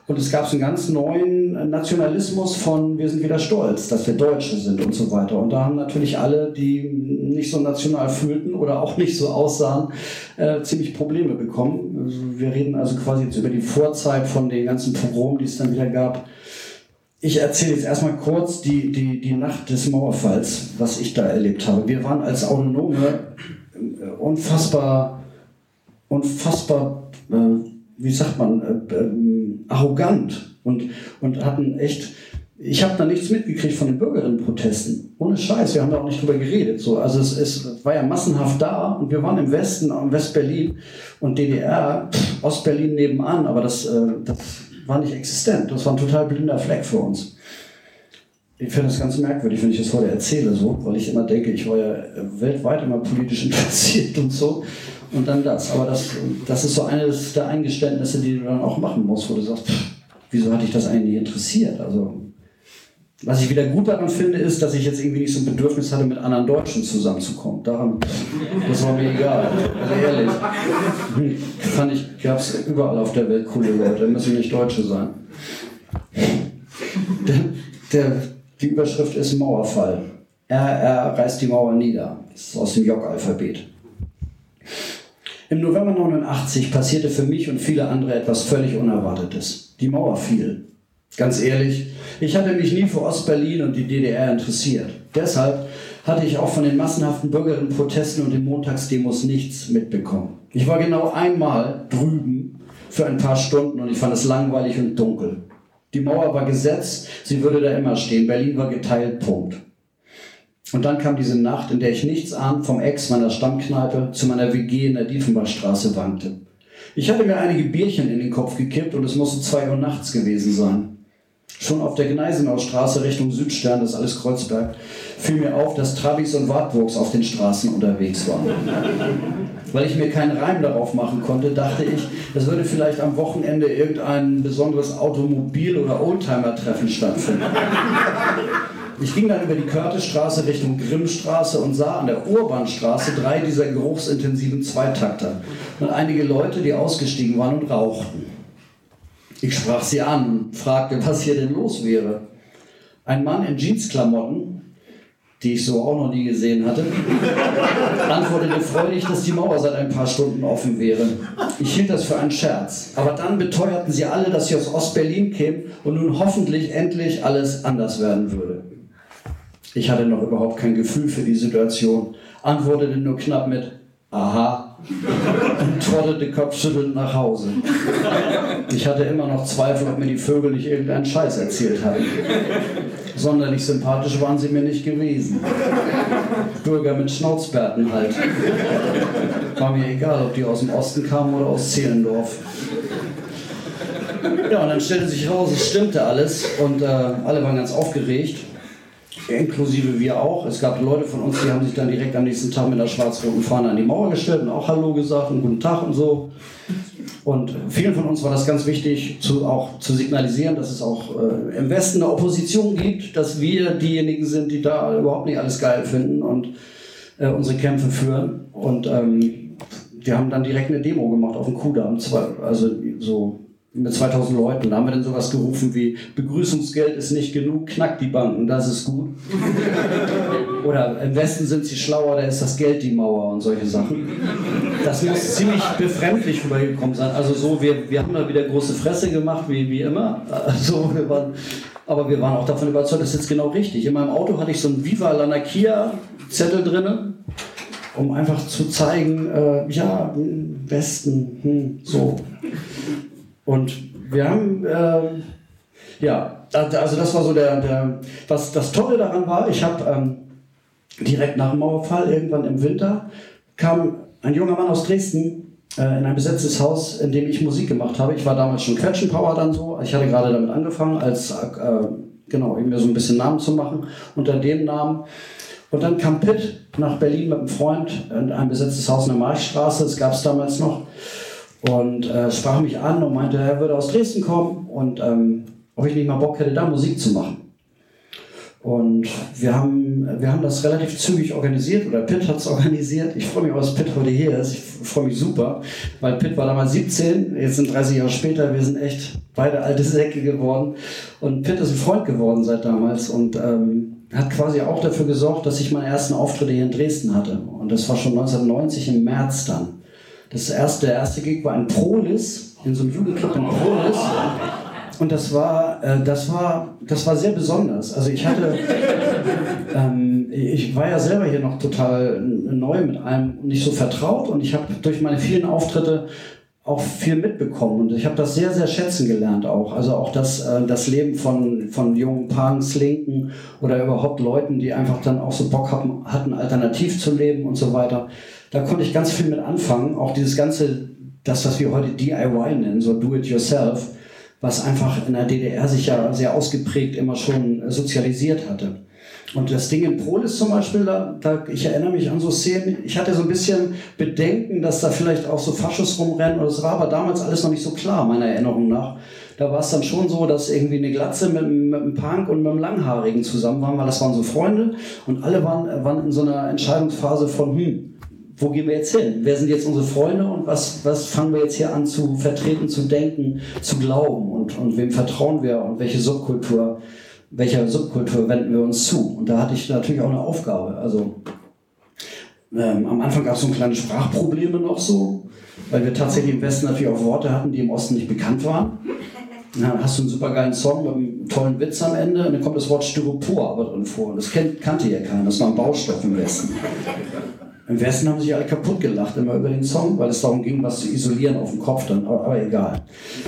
Und es gab so einen ganz neuen Nationalismus von wir sind wieder stolz, dass wir Deutsche sind und so weiter. Und da haben natürlich alle, die nicht so national fühlten oder auch nicht so aussahen, äh, ziemlich Probleme bekommen. Also wir reden also quasi jetzt über die Vorzeit von den ganzen Pogromen, die es dann wieder gab. Ich erzähle jetzt erstmal kurz die, die, die Nacht des Mauerfalls, was ich da erlebt habe. Wir waren als Autonome unfassbar, unfassbar, äh, wie sagt man, äh, äh, arrogant und, und hatten echt, ich habe da nichts mitgekriegt von den Bürgerinnenprotesten. Ohne Scheiß, wir haben da auch nicht drüber geredet. So. Also es, es war ja massenhaft da und wir waren im Westen, in West-Berlin und D D R, pff, Ost-Berlin nebenan, aber das, äh, das war nicht existent. Das war ein total blinder Fleck für uns. Ich finde das ganz merkwürdig, wenn ich das heute erzähle, so, weil ich immer denke, ich war ja weltweit immer politisch interessiert und so. Und dann das. Aber das, das ist so eines der Eingeständnisse, die du dann auch machen musst, wo du sagst, pff, wieso hat dich das eigentlich nicht interessiert? Also, was ich wieder gut daran finde, ist, dass ich jetzt irgendwie nicht so ein Bedürfnis hatte, mit anderen Deutschen zusammenzukommen. Daran, das war mir egal. Also ehrlich. Fand ich, gab es überall auf der Welt coole Leute, müssen nicht Deutsche sein. Der, der, die Überschrift ist Mauerfall. R R reißt die Mauer nieder. Das ist aus dem J-Alphabet. Im November neunundachtzig passierte für mich und viele andere etwas völlig Unerwartetes. Die Mauer fiel. Ganz ehrlich, ich hatte mich nie für Ostberlin und die D D R interessiert. Deshalb hatte ich auch von den massenhaften Bürgerinnenprotesten und den Montagsdemos nichts mitbekommen. Ich war genau einmal drüben für ein paar Stunden und ich fand es langweilig und dunkel. Die Mauer war gesetzt, sie würde da immer stehen. Berlin war geteilt, Punkt. Und dann kam diese Nacht, in der ich nichts ahnt vom Ex meiner Stammkneipe zu meiner W G in der Diefenbachstraße wankte. Ich hatte mir einige Bierchen in den Kopf gekippt und es musste zwei Uhr nachts gewesen sein. Schon auf der Gneisenaustraße Richtung Südstern, das ist alles Kreuzberg, fiel mir auf, dass Trabis und Wartburgs auf den Straßen unterwegs waren. Weil ich mir keinen Reim darauf machen konnte, dachte ich, es würde vielleicht am Wochenende irgendein besonderes Automobil- oder Oldtimer-Treffen stattfinden. Ich ging dann über die Körtestraße Richtung Grimmstraße und sah an der Urbanstraße drei dieser geruchsintensiven Zweitakter und einige Leute, die ausgestiegen waren und rauchten. Ich sprach sie an und fragte, was hier denn los wäre. Ein Mann in Jeansklamotten, die ich so auch noch nie gesehen hatte, antwortete freudig, dass die Mauer seit ein paar Stunden offen wäre. Ich hielt das für einen Scherz. Aber dann beteuerten sie alle, dass sie aus Ostberlin kämen und nun hoffentlich endlich alles anders werden würde. Ich hatte noch überhaupt kein Gefühl für die Situation, antwortete nur knapp mit Aha und trottete kopfschüttelnd nach Hause. Ich hatte immer noch Zweifel, ob mir die Vögel nicht irgendeinen Scheiß erzählt hatten. Sonderlich sympathisch waren sie mir nicht gewesen. Bürger mit Schnauzbärten halt. War mir egal, ob die aus dem Osten kamen oder aus Zehlendorf. Ja, und dann stellte sich raus, es stimmte alles und äh, alle waren ganz aufgeregt. Inklusive wir auch. Es gab Leute von uns, die haben sich dann direkt am nächsten Tag mit einer schwarz-roten Fahne an die Mauer gestellt und auch Hallo gesagt und Guten Tag und so. Und vielen von uns war das ganz wichtig, zu, auch zu signalisieren, dass es auch äh, im Westen eine Opposition gibt, dass wir diejenigen sind, die da überhaupt nicht alles geil finden und äh, unsere Kämpfe führen. Und ähm, wir haben dann direkt eine Demo gemacht auf dem Kudamm, also so mit zweitausend Leuten. Da haben wir dann sowas gerufen wie Begrüßungsgeld ist nicht genug, knackt die Banken, das ist gut. Oder im Westen sind sie schlauer, da ist das Geld die Mauer und solche Sachen. Das muss ziemlich befremdlich rübergekommen sein. Also so, wir, wir haben da wieder große Fresse gemacht, wie, wie immer. Also wir waren, aber wir waren auch davon überzeugt, das ist jetzt genau richtig. In meinem Auto hatte ich so einen Viva l'Anarchia Zettel drin, um einfach zu zeigen, äh, ja, Westen, hm, so. Und wir haben, äh, ja, also das war so der, der, was das Tolle daran war, ich habe ähm, direkt nach dem Mauerfall, irgendwann im Winter, kam ein junger Mann aus Dresden äh, in ein besetztes Haus, in dem ich Musik gemacht habe. Ich war damals schon Quetschenpower dann so, ich hatte gerade damit angefangen, als, äh, genau, mir so ein bisschen Namen zu machen, unter dem Namen. Und dann kam Pitt nach Berlin mit einem Freund in ein besetztes Haus in der Marchstraße, das gab es damals noch. Und äh, sprach mich an und meinte, er würde aus Dresden kommen und ähm, ob ich nicht mal Bock hätte, da Musik zu machen. Und wir haben, wir haben das relativ zügig organisiert, oder Pitt hat es organisiert. Ich freue mich auch, dass Pitt heute hier ist. Ich freue mich super, weil Pitt war damals siebzehn, jetzt sind dreißig Jahre später, wir sind echt beide alte Säcke geworden. Und Pitt ist ein Freund geworden seit damals und ähm, hat quasi auch dafür gesorgt, dass ich meine ersten Auftritte hier in Dresden hatte. Und das war schon neunzehnhundertneunzig im März dann. Das erste, der erste Gig war in Prolis, in so einem Jugendclub in Prolis. Und das war, äh, das war, das war sehr besonders. Also ich hatte, ähm, ich war ja selber hier noch total neu mit allem, nicht so vertraut und ich habe durch meine vielen Auftritte auch viel mitbekommen und ich habe das sehr, sehr schätzen gelernt auch. Also auch das, äh, das Leben von, von jungen Punks, Linken oder überhaupt Leuten, die einfach dann auch so Bock hatten, hatten, alternativ zu leben und so weiter. Da konnte ich ganz viel mit anfangen. Auch dieses ganze, das, was wir heute D I Y nennen, so do it yourself, was einfach in der D D R sich ja sehr ausgeprägt immer schon sozialisiert hatte. Und das Ding in Prolis zum Beispiel, da, da, ich erinnere mich an so Szenen, ich hatte so ein bisschen Bedenken, dass da vielleicht auch so Faschos rumrennen, und das war aber damals alles noch nicht so klar, meiner Erinnerung nach. Da war es dann schon so, dass irgendwie eine Glatze mit, mit einem Punk und mit einem Langhaarigen zusammen waren, weil das waren so Freunde und alle waren, waren in so einer Entscheidungsphase von, hm, wo gehen wir jetzt hin? Wer sind jetzt unsere Freunde und was, was fangen wir jetzt hier an zu vertreten, zu denken, zu glauben und, und wem vertrauen wir und welche Subkultur, welcher Subkultur wenden wir uns zu? Und da hatte ich natürlich auch eine Aufgabe. Also ähm, am Anfang gab es so kleine Sprachprobleme noch so, weil wir tatsächlich im Westen natürlich auch Worte hatten, die im Osten nicht bekannt waren. Dann hast du einen supergeilen Song mit einem tollen Witz am Ende und dann kommt das Wort Styropor aber drin vor. Und das kennt, kannte ja keiner, das war ein Baustoff im Westen. Im Westen haben sich alle kaputt gelacht immer über den Song, weil es darum ging, was zu isolieren auf dem Kopf dann, aber, aber egal.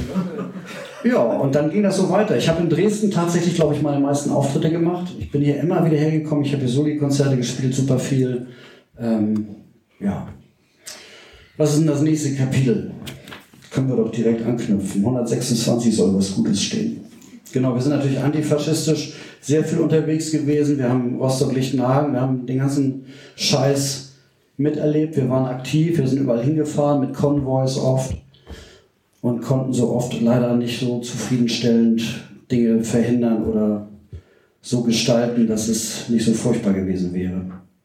Ja, und dann ging das so weiter. Ich habe in Dresden tatsächlich, glaube ich, meine meisten Auftritte gemacht. Ich bin hier immer wieder hergekommen, ich habe hier Soli-Konzerte gespielt, super viel. Ähm, ja. Was ist denn das nächste Kapitel? Können wir doch direkt anknüpfen. hundertsechsundzwanzig soll was Gutes stehen. Genau, wir sind natürlich antifaschistisch sehr viel unterwegs gewesen. Wir haben Rostock-Lichtenhagen, wir haben den ganzen Scheiß miterlebt, wir waren aktiv, wir sind überall hingefahren mit Konvois oft und konnten so oft leider nicht so zufriedenstellend Dinge verhindern oder so gestalten, dass es nicht so furchtbar gewesen wäre.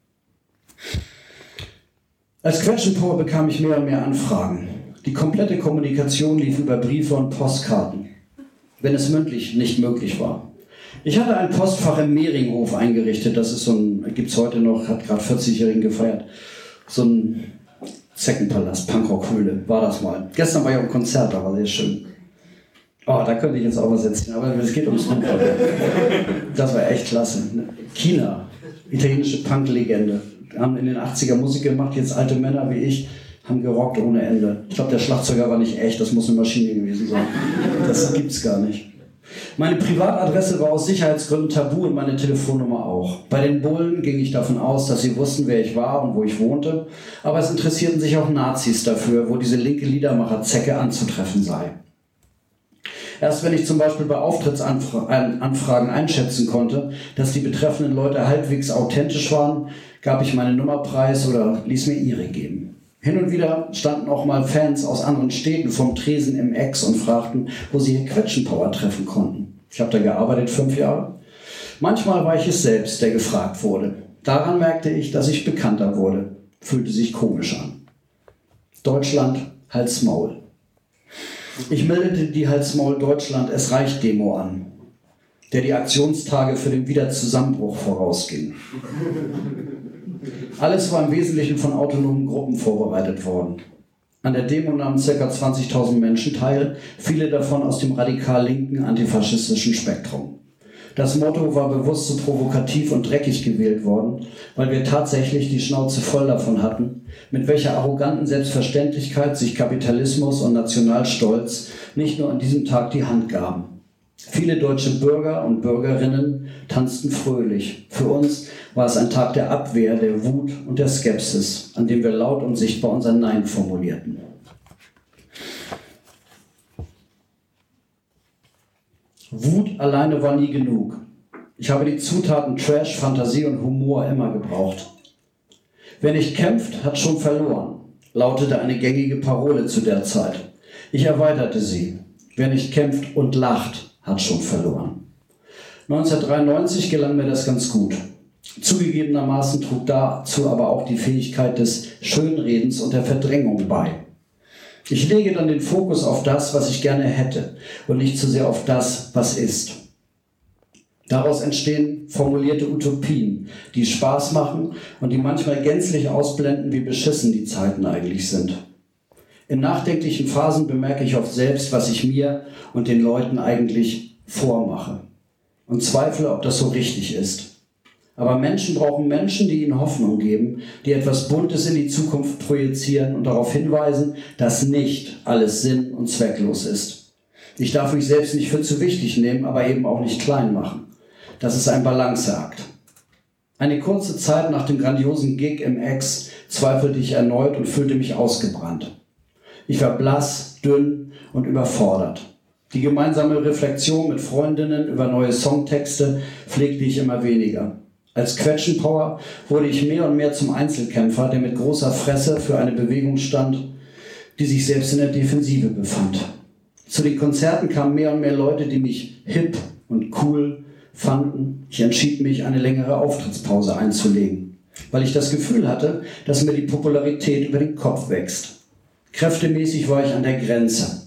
Als Quetschenpower bekam ich mehr und mehr Anfragen. Die komplette Kommunikation lief über Briefe und Postkarten, wenn es mündlich nicht möglich war. Ich hatte ein Postfach im Mehringhof eingerichtet, das ist so ein, gibt es heute noch, hat gerade vierzigjährigen gefeiert. So ein Zeckenpalast, Punkrock-Höhle, war das mal. Gestern war ich auf einem Konzert, da war sehr schön. Oh, da könnte ich jetzt auch was erzählen, aber es geht ums Punkrock. Das war echt klasse. China, italienische Punk-Legende. Haben in den achtziger Musik gemacht, jetzt alte Männer wie ich, haben gerockt ohne Ende. Ich glaube, der Schlagzeuger war nicht echt, das muss eine Maschine gewesen sein. Das gibt's gar nicht. Meine Privatadresse war aus Sicherheitsgründen tabu und meine Telefonnummer auch. Bei den Bullen ging ich davon aus, dass sie wussten, wer ich war und wo ich wohnte, aber es interessierten sich auch Nazis dafür, wo diese linke Liedermacher-Zecke anzutreffen sei. Erst wenn ich zum Beispiel bei Auftrittsanfragen einschätzen konnte, dass die betreffenden Leute halbwegs authentisch waren, gab ich meine Nummer preis oder ließ mir ihre geben. Hin und wieder standen auch mal Fans aus anderen Städten vom Tresen im Ex und fragten, wo sie hier Quetschenpower treffen konnten. Ich habe da gearbeitet, fünf Jahre. Manchmal war ich es selbst, der gefragt wurde. Daran merkte ich, dass ich bekannter wurde. Fühlte sich komisch an. Deutschland, Hals Maul. Ich meldete die Hals Maul Deutschland Es reicht Demo an, der die Aktionstage für den Wiederzusammenbruch vorausging. Alles war im Wesentlichen von autonomen Gruppen vorbereitet worden. An der Demo nahmen ca. zwanzigtausend Menschen teil, viele davon aus dem radikal-linken antifaschistischen Spektrum. Das Motto war bewusst so provokativ und dreckig gewählt worden, weil wir tatsächlich die Schnauze voll davon hatten, mit welcher arroganten Selbstverständlichkeit sich Kapitalismus und Nationalstolz nicht nur an diesem Tag die Hand gaben. Viele deutsche Bürger und Bürgerinnen tanzten fröhlich. Für uns war es ein Tag der Abwehr, der Wut und der Skepsis, an dem wir laut und sichtbar unser Nein formulierten. Wut alleine war nie genug. Ich habe die Zutaten Trash, Fantasie und Humor immer gebraucht. Wer nicht kämpft, hat schon verloren, lautete eine gängige Parole zu der Zeit. Ich erweiterte sie. Wer nicht kämpft und lacht, hat schon verloren. neunzehnhundertdreiundneunzig gelang mir das ganz gut. Zugegebenermaßen trug dazu aber auch die Fähigkeit des Schönredens und der Verdrängung bei. Ich lege dann den Fokus auf das, was ich gerne hätte und nicht zu sehr auf das, was ist. Daraus entstehen formulierte Utopien, die Spaß machen und die manchmal gänzlich ausblenden, wie beschissen die Zeiten eigentlich sind. In nachdenklichen Phasen bemerke ich oft selbst, was ich mir und den Leuten eigentlich vormache und zweifle, ob das so richtig ist. Aber Menschen brauchen Menschen, die ihnen Hoffnung geben, die etwas Buntes in die Zukunft projizieren und darauf hinweisen, dass nicht alles sinn- und zwecklos ist. Ich darf mich selbst nicht für zu wichtig nehmen, aber eben auch nicht klein machen. Das ist ein Balanceakt. Eine kurze Zeit nach dem grandiosen Gig im Ex zweifelte ich erneut und fühlte mich ausgebrannt. Ich war blass, dünn und überfordert. Die gemeinsame Reflexion mit Freundinnen über neue Songtexte pflegte ich immer weniger. Als Quetschenpower wurde ich mehr und mehr zum Einzelkämpfer, der mit großer Fresse für eine Bewegung stand, die sich selbst in der Defensive befand. Zu den Konzerten kamen mehr und mehr Leute, die mich hip und cool fanden. Ich entschied mich, eine längere Auftrittspause einzulegen, weil ich das Gefühl hatte, dass mir die Popularität über den Kopf wächst. Kräftemäßig war ich an der Grenze.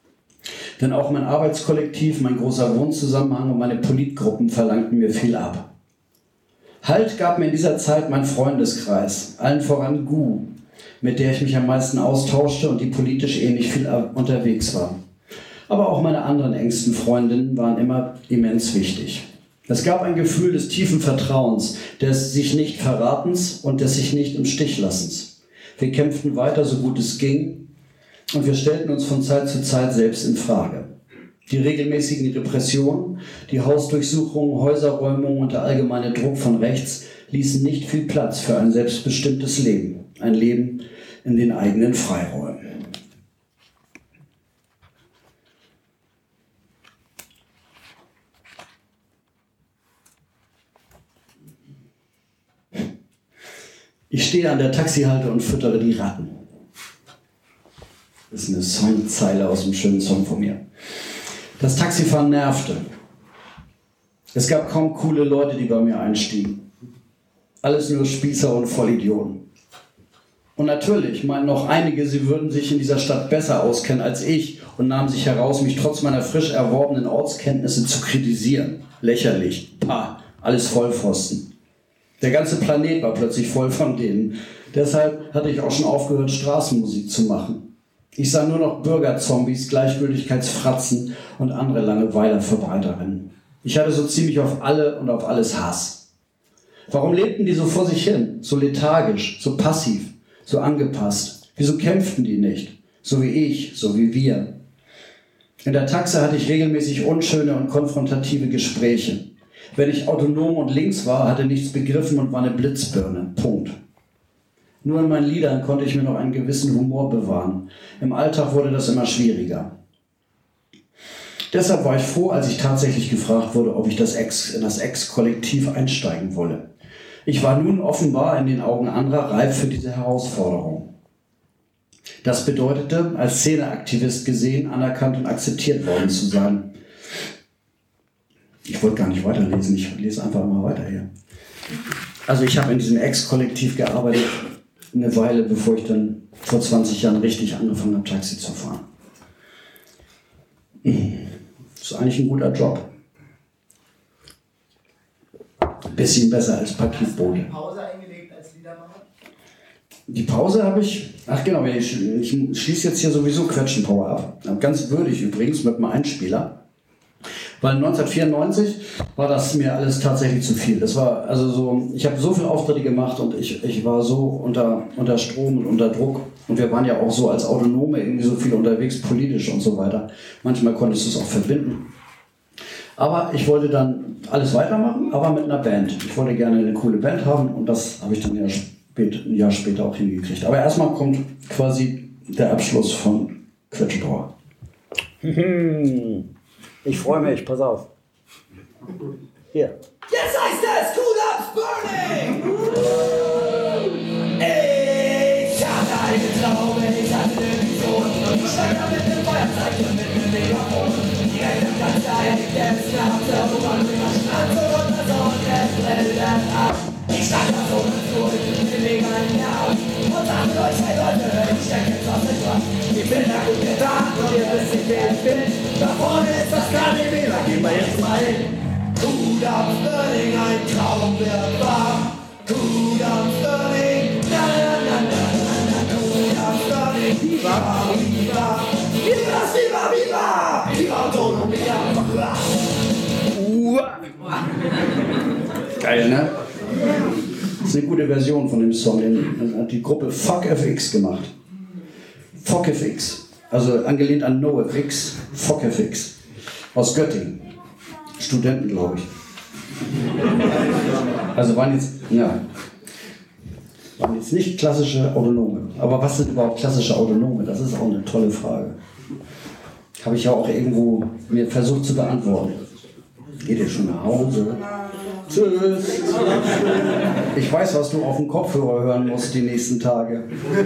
Denn auch mein Arbeitskollektiv, mein großer Wohnzusammenhang und meine Politgruppen verlangten mir viel ab. Halt gab mir in dieser Zeit mein Freundeskreis, allen voran Gu, mit der ich mich am meisten austauschte und die politisch ähnlich viel unterwegs war. Aber auch meine anderen engsten Freundinnen waren immer immens wichtig. Es gab ein Gefühl des tiefen Vertrauens, des sich nicht Verratens und des sich nicht im Stich Lassens. Wir kämpften weiter, so gut es ging, und wir stellten uns von Zeit zu Zeit selbst in Frage. Die regelmäßigen Repressionen, die Hausdurchsuchungen, Häuserräumungen und der allgemeine Druck von rechts ließen nicht viel Platz für ein selbstbestimmtes Leben, ein Leben in den eigenen Freiräumen. Ich stehe an der Taxihalte und füttere die Ratten. Das ist eine Songzeile aus einem schönen Song von mir. Das Taxifahren nervte. Es gab kaum coole Leute, die bei mir einstiegen. Alles nur Spießer und Vollidioten. Und natürlich meinten noch einige, sie würden sich in dieser Stadt besser auskennen als ich und nahmen sich heraus, mich trotz meiner frisch erworbenen Ortskenntnisse zu kritisieren. Lächerlich. Pah, alles Vollpfosten. Der ganze Planet war plötzlich voll von denen. Deshalb hatte ich auch schon aufgehört, Straßenmusik zu machen. Ich sah nur noch Bürgerzombies, Gleichgültigkeitsfratzen und andere Langeweilerverbreiterinnen. Ich hatte so ziemlich auf alle und auf alles Hass. Warum lebten die so vor sich hin, so lethargisch, so passiv, so angepasst? Wieso kämpften die nicht? So wie ich, so wie wir. In der Taxe hatte ich regelmäßig unschöne und konfrontative Gespräche. Wenn ich autonom und links war, hatte nichts begriffen und war eine Blitzbirne. Punkt. Nur in meinen Liedern konnte ich mir noch einen gewissen Humor bewahren. Im Alltag wurde das immer schwieriger. Deshalb war ich froh, als ich tatsächlich gefragt wurde, ob ich das Ex, in das Ex-Kollektiv einsteigen wolle. Ich war nun offenbar in den Augen anderer reif für diese Herausforderung. Das bedeutete, als Szeneaktivist gesehen, anerkannt und akzeptiert worden zu sein. Ich wollte gar nicht weiterlesen, ich lese einfach mal weiter hier. Also ich habe in diesem Ex-Kollektiv gearbeitet, eine Weile, bevor ich dann vor zwanzig Jahren richtig angefangen habe, Taxi zu fahren. Das ist eigentlich ein guter Job. Bisschen besser als Paketbote. Die Pause eingelegt als Liedermacher? Die Pause habe ich, ach genau, ich, ich schließe jetzt hier sowieso Quetschenpower ab. Ganz würdig übrigens mit einem Einspieler. Weil neunzehnhundertvierundneunzig war das mir alles tatsächlich zu viel. Das war also so, ich habe so viele Auftritte gemacht und ich, ich war so unter, unter Strom und unter Druck. Und wir waren ja auch so als Autonome irgendwie so viel unterwegs, politisch und so weiter. Manchmal konntest du es auch verbinden. Aber ich wollte dann alles weitermachen, aber mit einer Band. Ich wollte gerne eine coole Band haben und das habe ich dann ja spät, ein Jahr später auch hingekriegt. Aber erstmal kommt quasi der Abschluss von Quetschenpower. Ich freue mich, pass auf. Hier. Jetzt heißt es Cool Ups Burning! Ich hatte eine Traube, ich hatte eine Vision und ich stand da mit dem Feuerzeug und mit dem Megafon. Die Welt hat ganz Zeit, der ist gehabt, wo man immer schnell. euch hey Leute, ich stecke jetzt aus dem Quatsch. Ich bin der gute Tag und ihr wisst nicht, wer ich bin. Da vorne ist das Karneval, da gehen wir jetzt mal hin. Kudam Sterling, ein Traum wird wahr. Kudam Sterling, na na na na na na. Kudam Sterling, viva, viva. Viva, viva, viva. Viva Autonomia. Geil, ne? Das ist eine gute Version von dem Song. Den hat die Gruppe Fuck F X gemacht. Fuck F X. Also angelehnt an No F X. Fuck F X. Aus Göttingen. Studenten, glaube ich. Also waren jetzt, ja, waren jetzt nicht klassische Autonome. Aber was sind überhaupt klassische Autonome? Das ist auch eine tolle Frage. Habe ich ja auch irgendwo mir versucht zu beantworten. Geht ihr schon nach Hause? Tschüss. Ich weiß, was du auf dem Kopfhörer hören musst die nächsten Tage.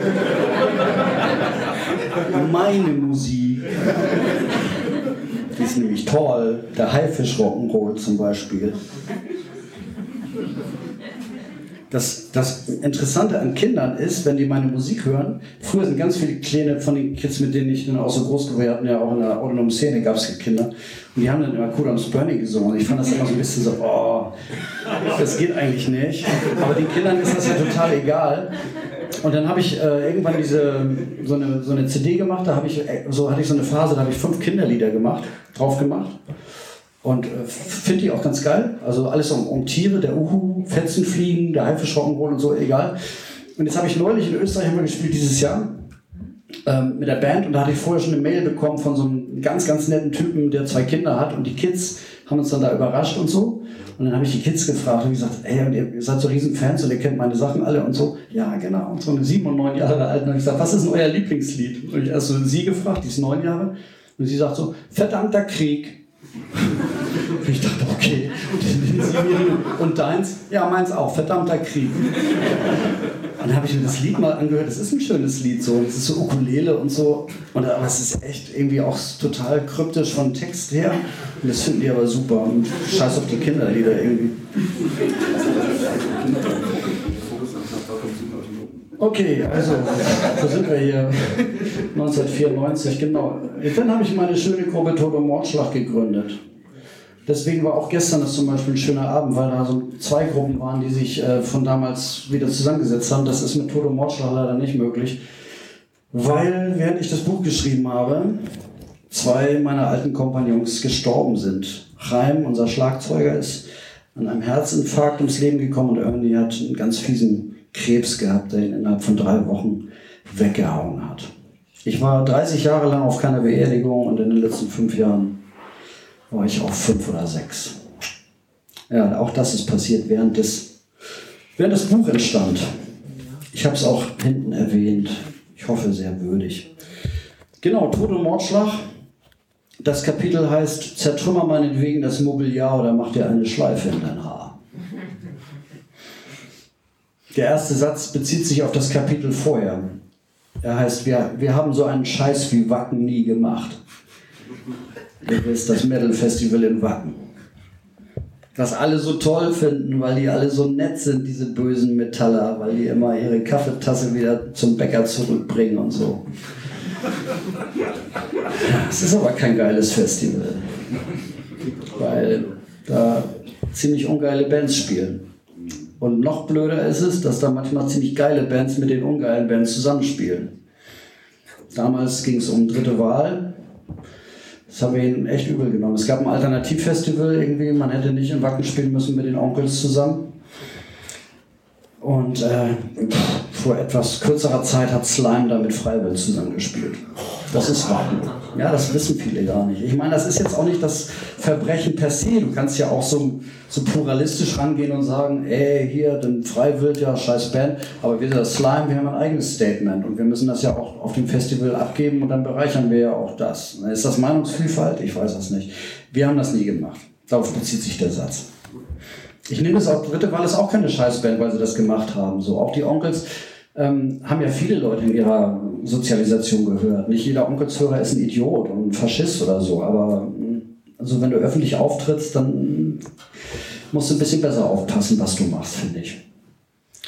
Meine Musik. Die ist nämlich toll. Der Haifisch Rock'n'Roll zum Beispiel. Das, das Interessante an Kindern ist, wenn die meine Musik hören, früher sind ganz viele Kleine von den Kids, mit denen ich dann auch so groß geworden bin, ja auch in der autonomen Szene gab es Kinder, und die haben dann immer Kudam's Burning gesungen. Und ich fand das immer so ein bisschen so, oh, das geht eigentlich nicht. Aber den Kindern ist das ja total egal. Und dann habe ich äh, irgendwann diese, so, eine, so eine C D gemacht, da habe ich, so hatte ich so eine Phase, da habe ich fünf Kinderlieder gemacht, drauf gemacht. Und äh, finde die auch ganz geil. Also alles um, um Tiere, der Uhu, Fetzen fliegen, der Haifisch Rock'n'Roll und so, egal. Und jetzt habe ich neulich in Österreich haben wir gespielt dieses Jahr ähm, mit der Band, und da hatte ich vorher schon eine Mail bekommen von so einem ganz, ganz netten Typen, der zwei Kinder hat, und die Kids haben uns dann da überrascht und so. Und dann habe ich die Kids gefragt und gesagt, ey, und ihr seid so riesen Fans und ihr kennt meine Sachen alle und so. Ja, genau. Und so eine sieben und neun Jahre alt. Und ich gesagt, was ist denn euer Lieblingslied? Und ich erst so sie gefragt, die ist neun Jahre. Und sie sagt so, verdammter Krieg. Und ich dachte, okay. Und deins? Ja, meins auch. Verdammter Krieg. Und dann habe ich mir das Lied mal angehört. Das ist ein schönes Lied, so. Das ist so Ukulele und so. Und, aber es ist echt irgendwie auch total kryptisch vom Text her. Und das finden die aber super. Und scheiß auf die Kinderlieder irgendwie. Okay, also, wo sind wir hier? neunzehnhundertvierundneunzig, genau. Dann habe ich meine schöne Gruppe Tod und Mordschlag gegründet. Deswegen war auch gestern das zum Beispiel ein schöner Abend, weil da so zwei Gruppen waren, die sich äh, von damals wieder zusammengesetzt haben. Das ist mit Tod und Mordschlag leider nicht möglich, weil, während ich das Buch geschrieben habe, zwei meiner alten Kompagnons gestorben sind. Chaim, unser Schlagzeuger, ist an einem Herzinfarkt ums Leben gekommen, und Ernie hat einen ganz fiesen Krebs gehabt, der ihn innerhalb von drei Wochen weggehauen hat. Ich war dreißig Jahre lang auf keiner Beerdigung, und in den letzten fünf Jahren war ich auf fünf oder sechs. Ja, auch das ist passiert, während das, während das Buch entstand. Ich habe es auch hinten erwähnt. Ich hoffe, sehr würdig. Genau, Tod und Mordschlag. Das Kapitel heißt, zertrümmer meinetwegen das Mobiliar oder mach dir eine Schleife in dein Haar. Der erste Satz bezieht sich auf das Kapitel vorher. Er heißt, wir, wir haben so einen Scheiß wie Wacken nie gemacht. Das ist das Metal Festival in Wacken. Was alle so toll finden, weil die alle so nett sind, diese bösen Metaller, weil die immer ihre Kaffeetasse wieder zum Bäcker zurückbringen und so. Es ist aber kein geiles Festival, weil da ziemlich ungeile Bands spielen. Und noch blöder ist es, dass da manchmal ziemlich geile Bands mit den ungeilen Bands zusammenspielen. Damals ging es um dritte Wahl. Das haben wir ihnen echt übel genommen. Es gab ein Alternativfestival irgendwie, man hätte nicht in Wacken spielen müssen mit den Onkels zusammen. Und äh, vor etwas kürzerer Zeit hat Slime da mit Freiwill zusammengespielt. Das ist Wacken. Ja, das wissen viele gar nicht. Ich meine, das ist jetzt auch nicht das Verbrechen per se. Du kannst ja auch so, so pluralistisch rangehen und sagen, ey, hier, denn Freiwill, ja, scheiß Band, aber wir sind das Slime, wir haben ein eigenes Statement und wir müssen das ja auch auf dem Festival abgeben und dann bereichern wir ja auch das. Ist das Meinungsvielfalt? Ich weiß das nicht. Wir haben das nie gemacht. Darauf bezieht sich der Satz. Ich nehme es auch, dritte Wahl ist auch keine Scheißband, weil sie das gemacht haben. So, auch die Onkels ähm, haben ja viele Leute in ihrer Sozialisation gehört. Nicht jeder Onkelshörer ist ein Idiot und ein Faschist oder so, aber also wenn du öffentlich auftrittst, dann musst du ein bisschen besser aufpassen, was du machst, finde ich.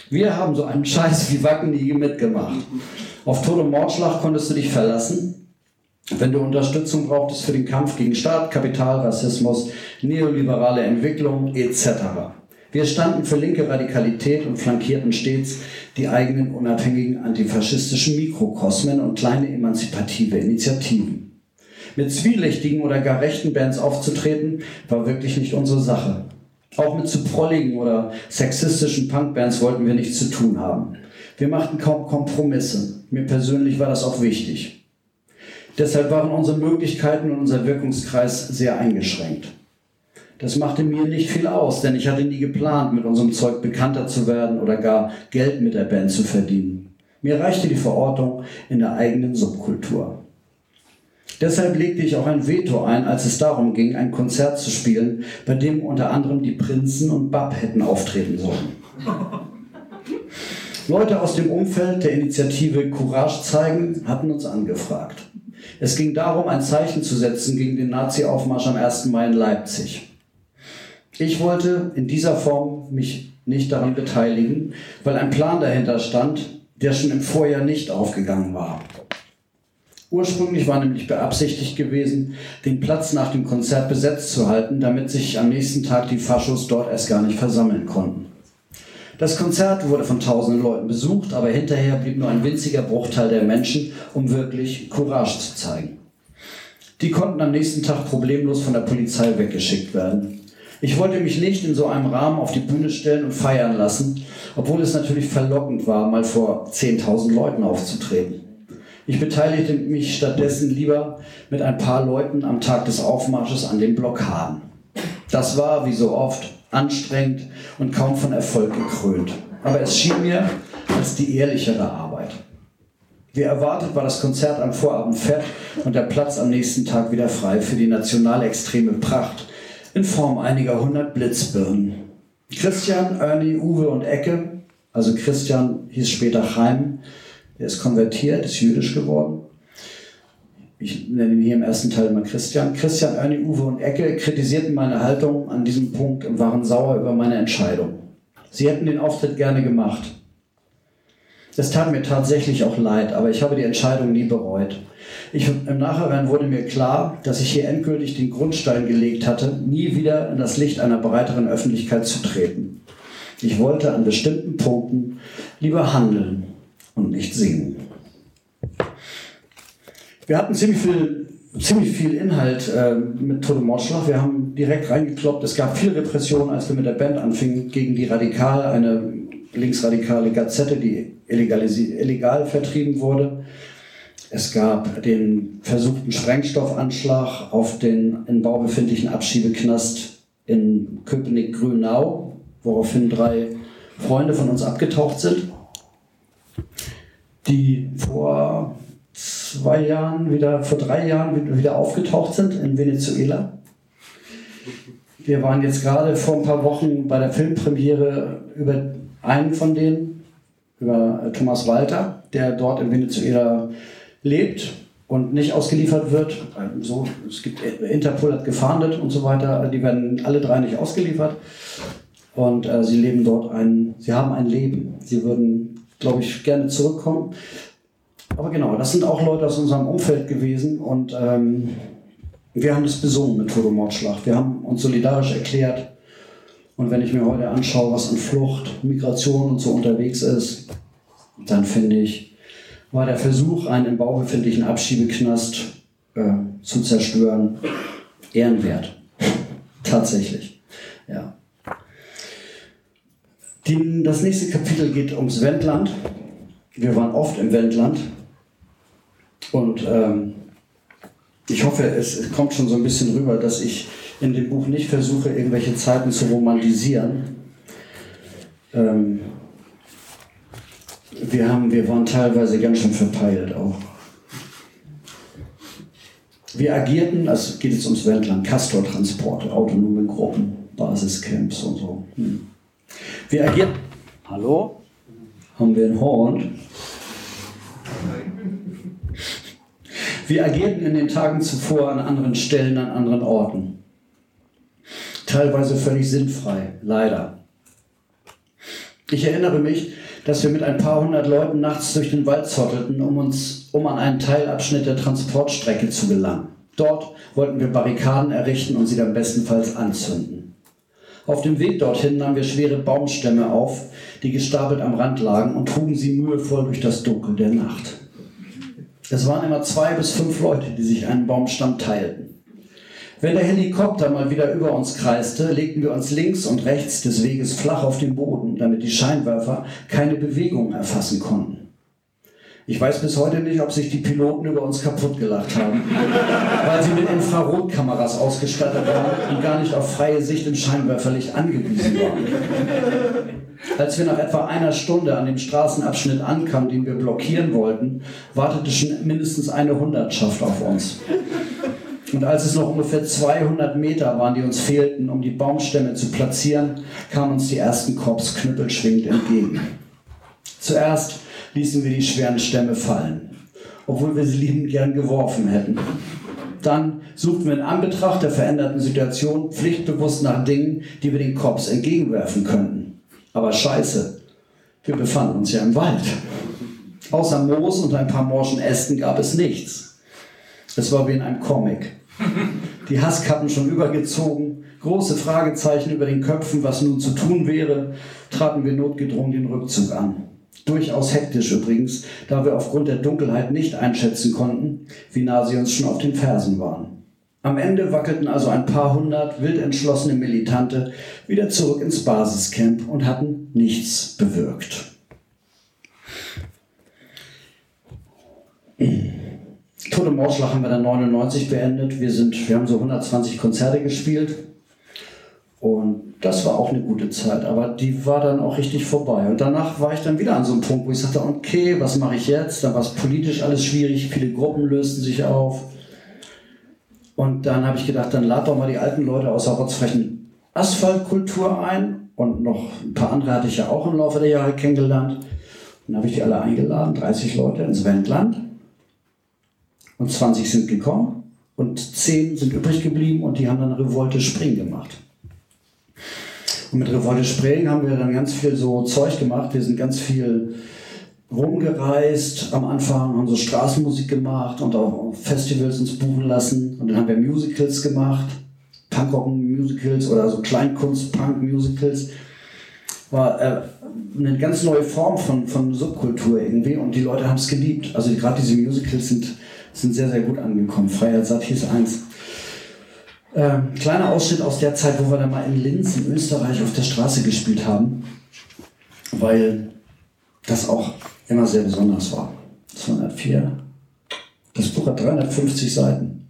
Wir haben so einen Scheiß wie Wacken nie mitgemacht. Auf Tod und Mordschlag konntest du dich verlassen, wenn du Unterstützung brauchtest für den Kampf gegen Staat, Kapital, Rassismus, neoliberale Entwicklung et cetera. Wir standen für linke Radikalität und flankierten stets die eigenen unabhängigen antifaschistischen Mikrokosmen und kleine emanzipative Initiativen. Mit zwielichtigen oder gar rechten Bands aufzutreten, war wirklich nicht unsere Sache. Auch mit zu prolligen oder sexistischen Punkbands wollten wir nichts zu tun haben. Wir machten kaum Kompromisse. Mir persönlich war das auch wichtig. Deshalb waren unsere Möglichkeiten und unser Wirkungskreis sehr eingeschränkt. Das machte mir nicht viel aus, denn ich hatte nie geplant, mit unserem Zeug bekannter zu werden oder gar Geld mit der Band zu verdienen. Mir reichte die Verortung in der eigenen Subkultur. Deshalb legte ich auch ein Veto ein, als es darum ging, ein Konzert zu spielen, bei dem unter anderem die Prinzen und Bab hätten auftreten sollen. Leute aus dem Umfeld der Initiative Courage zeigen hatten uns angefragt. Es ging darum, ein Zeichen zu setzen gegen den Nazi-Aufmarsch am ersten Mai in Leipzig. Ich wollte in dieser Form mich nicht daran beteiligen, weil ein Plan dahinter stand, der schon im Vorjahr nicht aufgegangen war. Ursprünglich war nämlich beabsichtigt gewesen, den Platz nach dem Konzert besetzt zu halten, damit sich am nächsten Tag die Faschos dort erst gar nicht versammeln konnten. Das Konzert wurde von tausenden Leuten besucht, aber hinterher blieb nur ein winziger Bruchteil der Menschen, um wirklich Courage zu zeigen. Die konnten am nächsten Tag problemlos von der Polizei weggeschickt werden. Ich wollte mich nicht in so einem Rahmen auf die Bühne stellen und feiern lassen, obwohl es natürlich verlockend war, mal vor zehntausend Leuten aufzutreten. Ich beteiligte mich stattdessen lieber mit ein paar Leuten am Tag des Aufmarsches an den Blockaden. Das war, wie so oft, anstrengend und kaum von Erfolg gekrönt. Aber es schien mir als die ehrlichere Arbeit. Wie erwartet war das Konzert am Vorabend fett und der Platz am nächsten Tag wieder frei für die nationalextreme Pracht in Form einiger hundert Blitzbirnen. Christian, Ernie, Uwe und Ecke, also Christian hieß später Chaim, der ist konvertiert, ist jüdisch geworden. Ich nenne ihn hier im ersten Teil immer Christian. Christian, Ernie, Uwe und Ecke kritisierten meine Haltung an diesem Punkt und waren sauer über meine Entscheidung. Sie hätten den Auftritt gerne gemacht. Es tat mir tatsächlich auch leid, aber ich habe die Entscheidung nie bereut. Ich, im Nachhinein wurde mir klar, dass ich hier endgültig den Grundstein gelegt hatte, nie wieder in das Licht einer breiteren Öffentlichkeit zu treten. Ich wollte an bestimmten Punkten lieber handeln und nicht singen. Wir hatten ziemlich viel, ziemlich viel Inhalt äh, mit Tod und Mordschlag. Wir haben direkt reingekloppt. Es gab viel Repression, als wir mit der Band anfingen, gegen die Radikal, eine linksradikale Gazette, die illegal vertrieben wurde. Es gab den versuchten Sprengstoffanschlag auf den in Bau befindlichen Abschiebeknast in Köpenick-Grünau, woraufhin drei Freunde von uns abgetaucht sind, die vor zwei Jahren wieder, vor drei Jahren wieder aufgetaucht sind in Venezuela. Wir waren jetzt gerade vor ein paar Wochen bei der Filmpremiere über einen von denen, über Thomas Walter, der dort in Venezuela lebt und nicht ausgeliefert wird. So, es gibt, Interpol hat gefahndet und so weiter. Die werden alle drei nicht ausgeliefert. Und äh, sie leben dort ein, sie haben ein Leben. Sie würden, glaube ich, gerne zurückkommen. Aber genau, das sind auch Leute aus unserem Umfeld gewesen und ähm, wir haben das besungen mit Tod und Mordschlag. Wir haben uns solidarisch erklärt. Und wenn ich mir heute anschaue, was an Flucht, Migration und so unterwegs ist, dann finde ich, war der Versuch, einen im Bau befindlichen Abschiebeknast äh, zu zerstören, ehrenwert. Tatsächlich. Ja. Die, das nächste Kapitel geht ums Wendland. Wir waren oft im Wendland. Und ähm, ich hoffe, es, es kommt schon so ein bisschen rüber, dass ich in dem Buch nicht versuche, irgendwelche Zeiten zu romantisieren. Ähm, wir, haben, wir waren teilweise ganz schön verpeilt auch. Wir agierten, also geht jetzt ums Wendland, Castor-Transporte, autonome Gruppen, Basiscamps und so. Hm. Wir agierten... Hallo? Haben wir einen Horn? Wir agierten in den Tagen zuvor an anderen Stellen, an anderen Orten. Teilweise völlig sinnfrei, leider. Ich erinnere mich, dass wir mit ein paar hundert Leuten nachts durch den Wald zottelten, um uns um an einen Teilabschnitt der Transportstrecke zu gelangen. Dort wollten wir Barrikaden errichten und sie dann bestenfalls anzünden. Auf dem Weg dorthin nahmen wir schwere Baumstämme auf, die gestapelt am Rand lagen, und trugen sie mühevoll durch das Dunkel der Nacht. Es waren immer zwei bis fünf Leute, die sich einen Baumstamm teilten. Wenn der Helikopter mal wieder über uns kreiste, legten wir uns links und rechts des Weges flach auf den Boden, damit die Scheinwerfer keine Bewegung erfassen konnten. Ich weiß bis heute nicht, ob sich die Piloten über uns kaputt gelacht haben, weil sie mit Infrarotkameras ausgestattet waren und gar nicht auf freie Sicht im Scheinwerferlicht angewiesen waren. Als wir nach etwa einer Stunde an dem Straßenabschnitt ankamen, den wir blockieren wollten, wartete schon mindestens eine Hundertschaft auf uns. Und als es noch ungefähr zweihundert Meter waren, die uns fehlten, um die Baumstämme zu platzieren, kamen uns die ersten Korps knüppelschwingend entgegen. Zuerst ließen wir die schweren Stämme fallen, obwohl wir sie liebend gern geworfen hätten. Dann suchten wir in Anbetracht der veränderten Situation pflichtbewusst nach Dingen, die wir den Korps entgegenwerfen könnten. Aber scheiße, wir befanden uns ja im Wald. Außer Moos und ein paar morschen Ästen gab es nichts. Es war wie in einem Comic. Die Hasskappen schon übergezogen, große Fragezeichen über den Köpfen, was nun zu tun wäre, traten wir notgedrungen den Rückzug an. Durchaus hektisch übrigens, da wir aufgrund der Dunkelheit nicht einschätzen konnten, wie nah sie uns schon auf den Fersen waren. Am Ende wackelten also ein paar hundert wild entschlossene Militante wieder zurück ins Basiscamp und hatten nichts bewirkt. Tod im Morschlag haben wir dann neunundneunzig beendet. Wir, sind, wir haben so hundertzwanzig Konzerte gespielt. Und das war auch eine gute Zeit, aber die war dann auch richtig vorbei. Und danach war ich dann wieder an so einem Punkt, wo ich sagte, okay, was mache ich jetzt? Dann war es politisch alles schwierig, viele Gruppen lösten sich auf. Und dann habe ich gedacht, dann lad doch mal die alten Leute aus der rotzfrechen Asphaltkultur ein. Und noch ein paar andere hatte ich ja auch im Laufe der Jahre kennengelernt. Und dann habe ich die alle eingeladen, dreißig Leute ins Wendland. Und zwanzig sind gekommen und zehn sind übrig geblieben und die haben dann Revolte Spring gemacht. Und mit Revolte Spring haben wir dann ganz viel so Zeug gemacht. Wir sind ganz viel rumgereist. Am Anfang haben so Straßenmusik gemacht und auch Festivals uns buchen lassen. Und dann haben wir Musicals gemacht. Punkrock-Musicals oder so Kleinkunst-Punk-Musicals. War äh, eine ganz neue Form von, von Subkultur irgendwie. Und die Leute haben es geliebt. Also gerade diese Musicals sind, sind sehr, sehr gut angekommen. Freiheit Satt hieß eins. Ähm, kleiner Ausschnitt aus der Zeit, wo wir dann mal in Linz in Österreich auf der Straße gespielt haben, weil das auch immer sehr besonders war. zweihundertvier. Das Buch hat dreihundertfünfzig Seiten.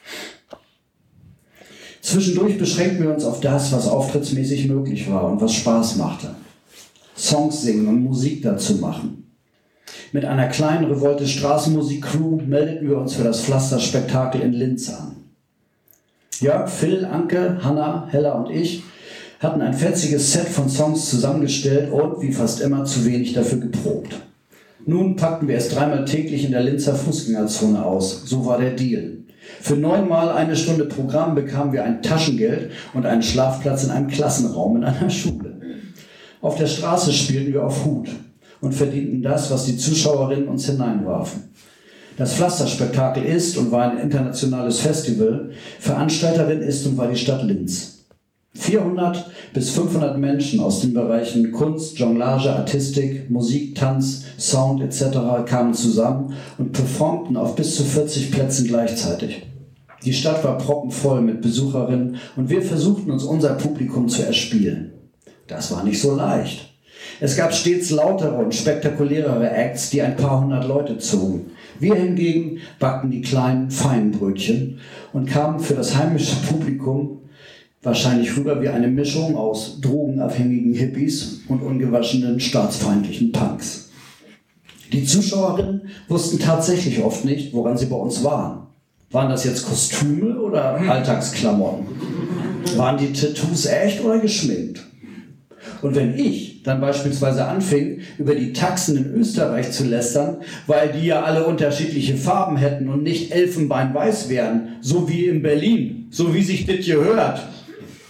Zwischendurch beschränkten wir uns auf das, was auftrittsmäßig möglich war und was Spaß machte. Songs singen und Musik dazu machen. Mit einer kleinen Revolte Straßenmusik-Crew meldeten wir uns für das Pflasterspektakel in Linz an. Jörg, Phil, Anke, Hanna, Hella und ich hatten ein fetziges Set von Songs zusammengestellt und, wie fast immer, zu wenig dafür geprobt. Nun packten wir es dreimal täglich in der Linzer Fußgängerzone aus. So war der Deal. Für neunmal eine Stunde Programm bekamen wir ein Taschengeld und einen Schlafplatz in einem Klassenraum in einer Schule. Auf der Straße spielten wir auf Hut und verdienten das, was die Zuschauerinnen uns hineinwarfen. Das Pflasterspektakel ist und war ein internationales Festival. Veranstalterin ist und war die Stadt Linz. vierhundert bis fünfhundert Menschen aus den Bereichen Kunst, Jonglage, Artistik, Musik, Tanz, Sound et cetera kamen zusammen und performten auf bis zu vierzig Plätzen gleichzeitig. Die Stadt war proppenvoll mit Besucherinnen und wir versuchten uns unser Publikum zu erspielen. Das war nicht so leicht. Es gab stets lautere und spektakulärere Acts, die ein paar hundert Leute zogen. Wir hingegen backten die kleinen, feinen Brötchen und kamen für das heimische Publikum wahrscheinlich rüber wie eine Mischung aus drogenabhängigen Hippies und ungewaschenen staatsfeindlichen Punks. Die Zuschauerinnen wussten tatsächlich oft nicht, woran sie bei uns waren. Waren das jetzt Kostüme oder Alltagsklamotten? Waren die Tattoos echt oder geschminkt? Und wenn ich dann beispielsweise anfing, über die Taxen in Österreich zu lästern, weil die ja alle unterschiedliche Farben hätten und nicht elfenbeinweiß wären, so wie in Berlin, so wie sich das gehört,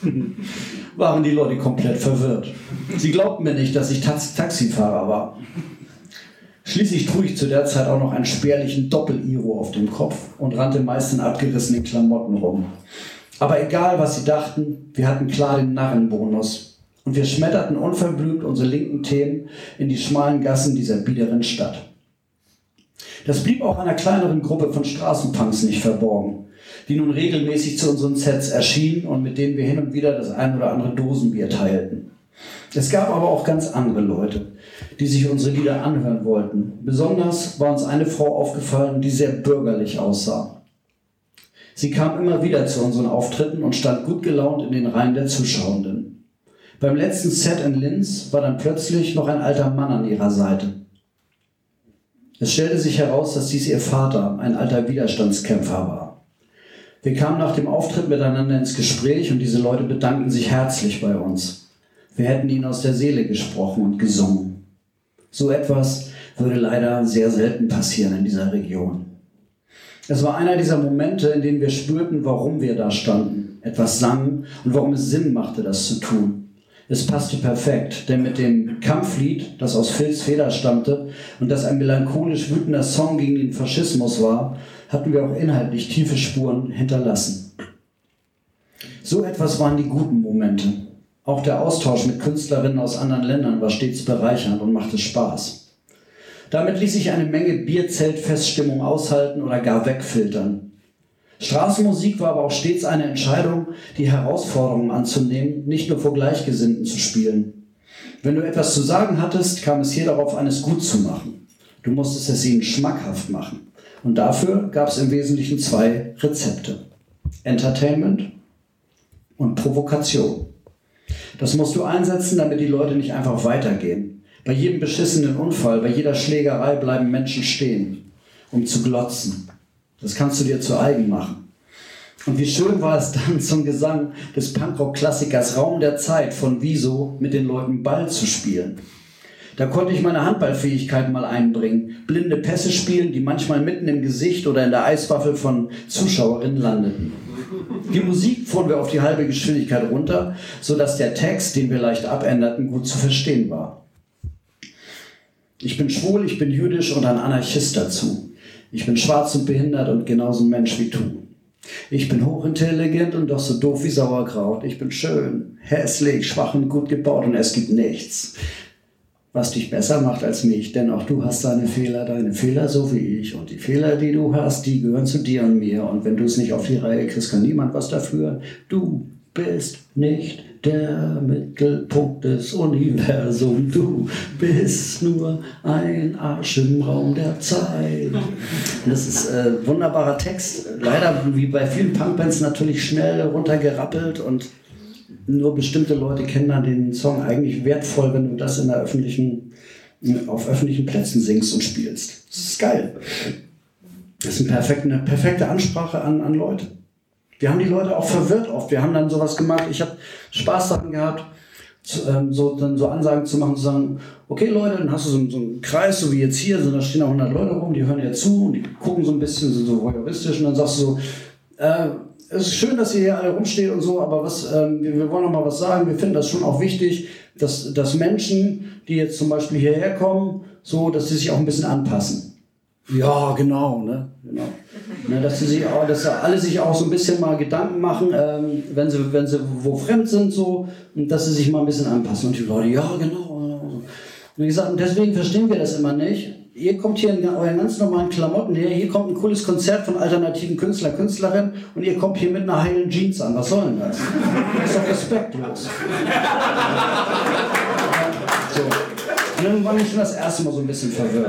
waren die Leute komplett verwirrt. Sie glaubten mir nicht, dass ich Tax- Taxifahrer war. Schließlich trug ich zu der Zeit auch noch einen spärlichen Doppel-Iro auf dem Kopf und rannte meist in abgerissenen Klamotten rum. Aber egal, was sie dachten, wir hatten klar den Narrenbonus. Und wir schmetterten unverblümt unsere linken Themen in die schmalen Gassen dieser biederen Stadt. Das blieb auch einer kleineren Gruppe von Straßenpunks nicht verborgen, die nun regelmäßig zu unseren Sets erschienen und mit denen wir hin und wieder das ein oder andere Dosenbier teilten. Es gab aber auch ganz andere Leute, die sich unsere Lieder anhören wollten. Besonders war uns eine Frau aufgefallen, die sehr bürgerlich aussah. Sie kam immer wieder zu unseren Auftritten und stand gut gelaunt in den Reihen der Zuschauenden. Beim letzten Set in Linz war dann plötzlich noch ein alter Mann an ihrer Seite. Es stellte sich heraus, dass dies ihr Vater, ein alter Widerstandskämpfer, war. Wir kamen nach dem Auftritt miteinander ins Gespräch und diese Leute bedankten sich herzlich bei uns. Wir hätten ihnen aus der Seele gesprochen und gesungen. So etwas würde leider sehr selten passieren in dieser Region. Es war einer dieser Momente, in denen wir spürten, warum wir da standen, etwas sangen und warum es Sinn machte, das zu tun. Es passte perfekt, denn mit dem Kampflied, das aus Phils Feder stammte und das ein melancholisch wütender Song gegen den Faschismus war, hatten wir auch inhaltlich tiefe Spuren hinterlassen. So etwas waren die guten Momente. Auch der Austausch mit Künstlerinnen aus anderen Ländern war stets bereichernd und machte Spaß. Damit ließ sich eine Menge Bierzeltfeststimmung aushalten oder gar wegfiltern. Straßenmusik war aber auch stets eine Entscheidung, die Herausforderungen anzunehmen, nicht nur vor Gleichgesinnten zu spielen. Wenn du etwas zu sagen hattest, kam es hier darauf an, es gut zu machen. Du musstest es ihnen schmackhaft machen. Und dafür gab es im Wesentlichen zwei Rezepte: Entertainment und Provokation. Das musst du einsetzen, damit die Leute nicht einfach weitergehen. Bei jedem beschissenen Unfall, bei jeder Schlägerei bleiben Menschen stehen, um zu glotzen. Das kannst du dir zu eigen machen. Und wie schön war es dann, zum Gesang des Punkrock-Klassikers Raum der Zeit von Wieso mit den Leuten Ball zu spielen. Da konnte ich meine Handballfähigkeit mal einbringen, blinde Pässe spielen, die manchmal mitten im Gesicht oder in der Eiswaffel von Zuschauerinnen landeten. Die Musik fuhren wir auf die halbe Geschwindigkeit runter, sodass der Text, den wir leicht abänderten, gut zu verstehen war. Ich bin schwul, ich bin jüdisch und ein Anarchist dazu. Ich bin schwarz und behindert und genauso ein Mensch wie du. Ich bin hochintelligent und doch so doof wie Sauerkraut. Ich bin schön, hässlich, schwach und gut gebaut und es gibt nichts, was dich besser macht als mich. Denn auch du hast deine Fehler, deine Fehler so wie ich. Und die Fehler, die du hast, die gehören zu dir und mir. Und wenn du es nicht auf die Reihe kriegst, kann niemand was dafür. Du bist nicht der Mittelpunkt des Universums. Du bist nur ein Arsch im Raum der Zeit. Und das ist ein äh, wunderbarer Text. Leider, wie bei vielen Punkbands, natürlich schnell runtergerappelt und nur bestimmte Leute kennen dann den Song. Eigentlich wertvoll, wenn du das in der öffentlichen, auf öffentlichen Plätzen singst und spielst. Das ist geil. Das ist eine perfekte, eine perfekte Ansprache an, an Leute. Wir haben die Leute auch verwirrt oft. Wir haben dann sowas gemacht. Ich habe Spaß daran gehabt, zu, ähm, so, dann so Ansagen zu machen, zu sagen, okay Leute, dann hast du so, so einen Kreis, so wie jetzt hier, so, da stehen da hundert Leute rum, die hören dir zu und die gucken so ein bisschen, sind so voyeuristisch und dann sagst du so, äh, es ist schön, dass ihr hier alle rumsteht und so, aber was, ähm, wir, wir wollen noch mal was sagen. Wir finden das schon auch wichtig, dass, dass Menschen, die jetzt zum Beispiel hierher kommen, so, dass sie sich auch ein bisschen anpassen. Ja, genau, ne, genau. Ne, dass sie sich auch, dass alle sich auch so ein bisschen mal Gedanken machen, ähm, wenn sie, wenn sie wo fremd sind, so, und dass sie sich mal ein bisschen anpassen. Und die Leute, ja, genau. Und wie gesagt, und deswegen verstehen wir das immer nicht. Ihr kommt hier in euren ganz normalen Klamotten her, hier kommt ein cooles Konzert von alternativen Künstler, Künstlerinnen und ihr kommt hier mit einer heilen Jeans an. Was soll denn das? Das ist doch respektlos. So. Und dann war ich schon das erste Mal so ein bisschen verwirrt.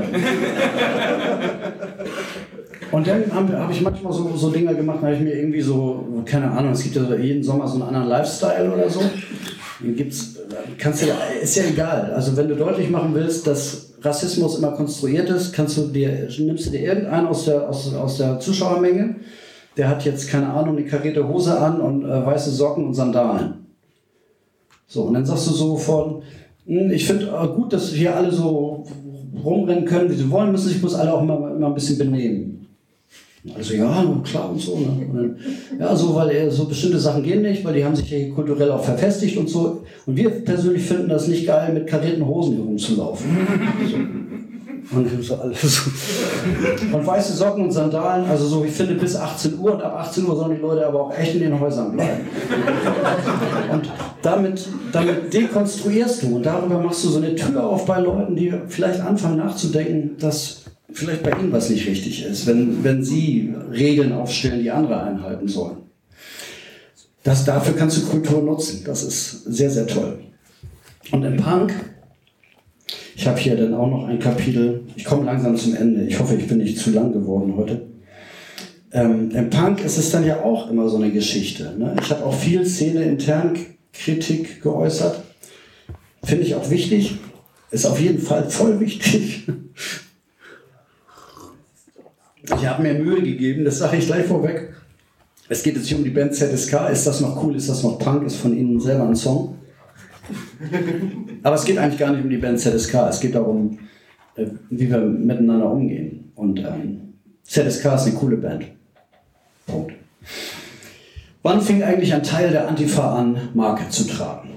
Und dann habe hab ich manchmal so, so Dinger gemacht, da habe ich mir irgendwie so, keine Ahnung, es gibt ja jeden Sommer so einen anderen Lifestyle oder so. Den gibt's, kannst du, ist ja egal. Also wenn du deutlich machen willst, dass Rassismus immer konstruiert ist, kannst du dir, nimmst du dir irgendeinen aus der, aus, aus der Zuschauermenge, der hat jetzt, keine Ahnung, eine karierte Hose an und äh, weiße Socken und Sandalen. So, und dann sagst du so von, ich finde äh, gut, dass hier alle so rumrennen können, wie sie wollen, müssen sich bloß alle auch immer, immer ein bisschen benehmen. Also ja, klar und so. Ne? Und dann, ja, so, weil er, so bestimmte Sachen gehen nicht, weil die haben sich ja hier kulturell auch verfestigt und so. Und wir persönlich finden das nicht geil, mit karierten Hosen herumzulaufen. So. Und so alles so. Und weiße Socken und Sandalen, also so, ich finde bis achtzehn Uhr, und ab achtzehn Uhr sollen die Leute aber auch echt in den Häusern bleiben. Und damit, damit dekonstruierst du und darüber machst du so eine Tür auf bei Leuten, die vielleicht anfangen nachzudenken, dass vielleicht bei ihnen was nicht richtig ist, wenn, wenn sie Regeln aufstellen, die andere einhalten sollen. Das, dafür kannst du Kultur nutzen. Das ist sehr, sehr toll. Und im Punk, ich habe hier dann auch noch ein Kapitel, ich komme langsam zum Ende, ich hoffe, ich bin nicht zu lang geworden heute. Ähm, im Punk ist es dann ja auch immer so eine Geschichte. Ne? Ich habe auch viel Szene-intern Kritik geäußert. Finde ich auch wichtig, ist auf jeden Fall voll wichtig. Ich habe mir Mühe gegeben, das sage ich gleich vorweg. Es geht jetzt hier um die Band Z S K. Ist das noch cool? Ist das noch Punk? Ist von Ihnen selber ein Song? Aber es geht eigentlich gar nicht um die Band Z S K. Es geht darum, wie wir miteinander umgehen. Und ähm, Z S K ist eine coole Band. Punkt. Wann fing eigentlich ein Teil der Antifa an, Marke zu tragen?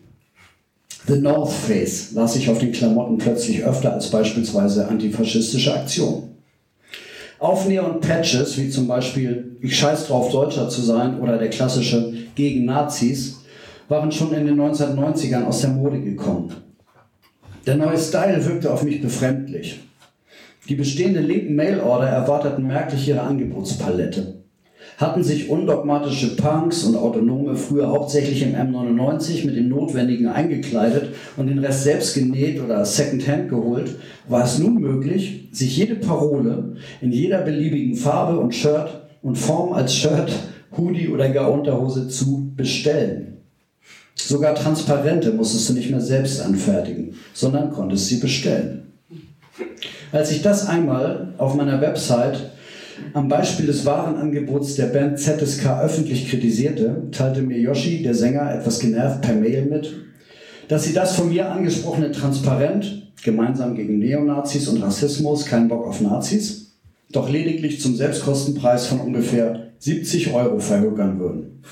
The North Face las ich auf den Klamotten plötzlich öfter als beispielsweise antifaschistische Aktionen. Aufnäher und Patches, wie zum Beispiel Ich scheiß drauf, Deutscher zu sein oder der klassische Gegen Nazis, waren schon in den neunzehnhundertneunzigern aus der Mode gekommen. Der neue Style wirkte auf mich befremdlich. Die bestehenden linken Mailorder erwarteten merklich ihre Angebotspalette. Hatten sich undogmatische Punks und Autonome früher hauptsächlich im M neunundneunzig mit dem Notwendigen eingekleidet und den Rest selbst genäht oder Secondhand geholt, war es nun möglich, sich jede Parole in jeder beliebigen Farbe und Shirt und Form als Shirt, Hoodie oder gar Unterhose zu bestellen. Sogar Transparente musstest du nicht mehr selbst anfertigen, sondern konntest sie bestellen. Als ich das einmal auf meiner Website am Beispiel des Warenangebots der Band Z S K öffentlich kritisierte, teilte mir Yoshi, der Sänger, etwas genervt per Mail mit, dass sie das von mir angesprochene Transparent, gemeinsam gegen Neonazis und Rassismus, kein Bock auf Nazis, doch lediglich zum Selbstkostenpreis von ungefähr siebzig Euro verhökern würden.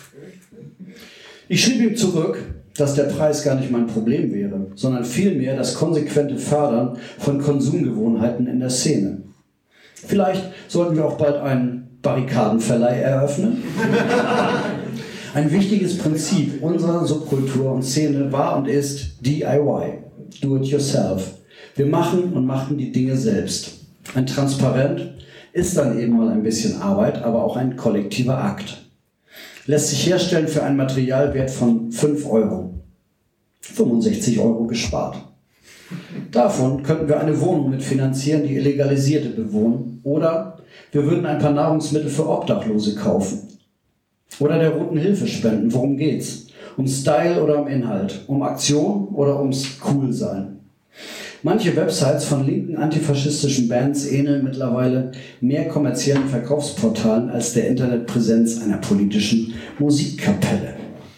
Ich schrieb ihm zurück, dass der Preis gar nicht mein Problem wäre, sondern vielmehr das konsequente Fördern von Konsumgewohnheiten in der Szene. Vielleicht sollten wir auch bald einen Barrikadenverleih eröffnen. Ein wichtiges Prinzip unserer Subkultur und Szene war und ist D I Y, do it yourself. Wir machen und machen die Dinge selbst. Ein Transparent ist dann eben mal ein bisschen Arbeit, aber auch ein kollektiver Akt. Lässt sich herstellen für einen Materialwert von fünf Euro. fünfundsechzig Euro gespart. Davon könnten wir eine Wohnung mitfinanzieren, die Illegalisierte bewohnen. Oder wir würden ein paar Nahrungsmittel für Obdachlose kaufen. Oder der Roten Hilfe spenden. Worum geht's? Um Style oder um Inhalt? Um Aktion oder ums Coolsein? Manche Websites von linken antifaschistischen Bands ähneln mittlerweile mehr kommerziellen Verkaufsportalen als der Internetpräsenz einer politischen Musikkapelle.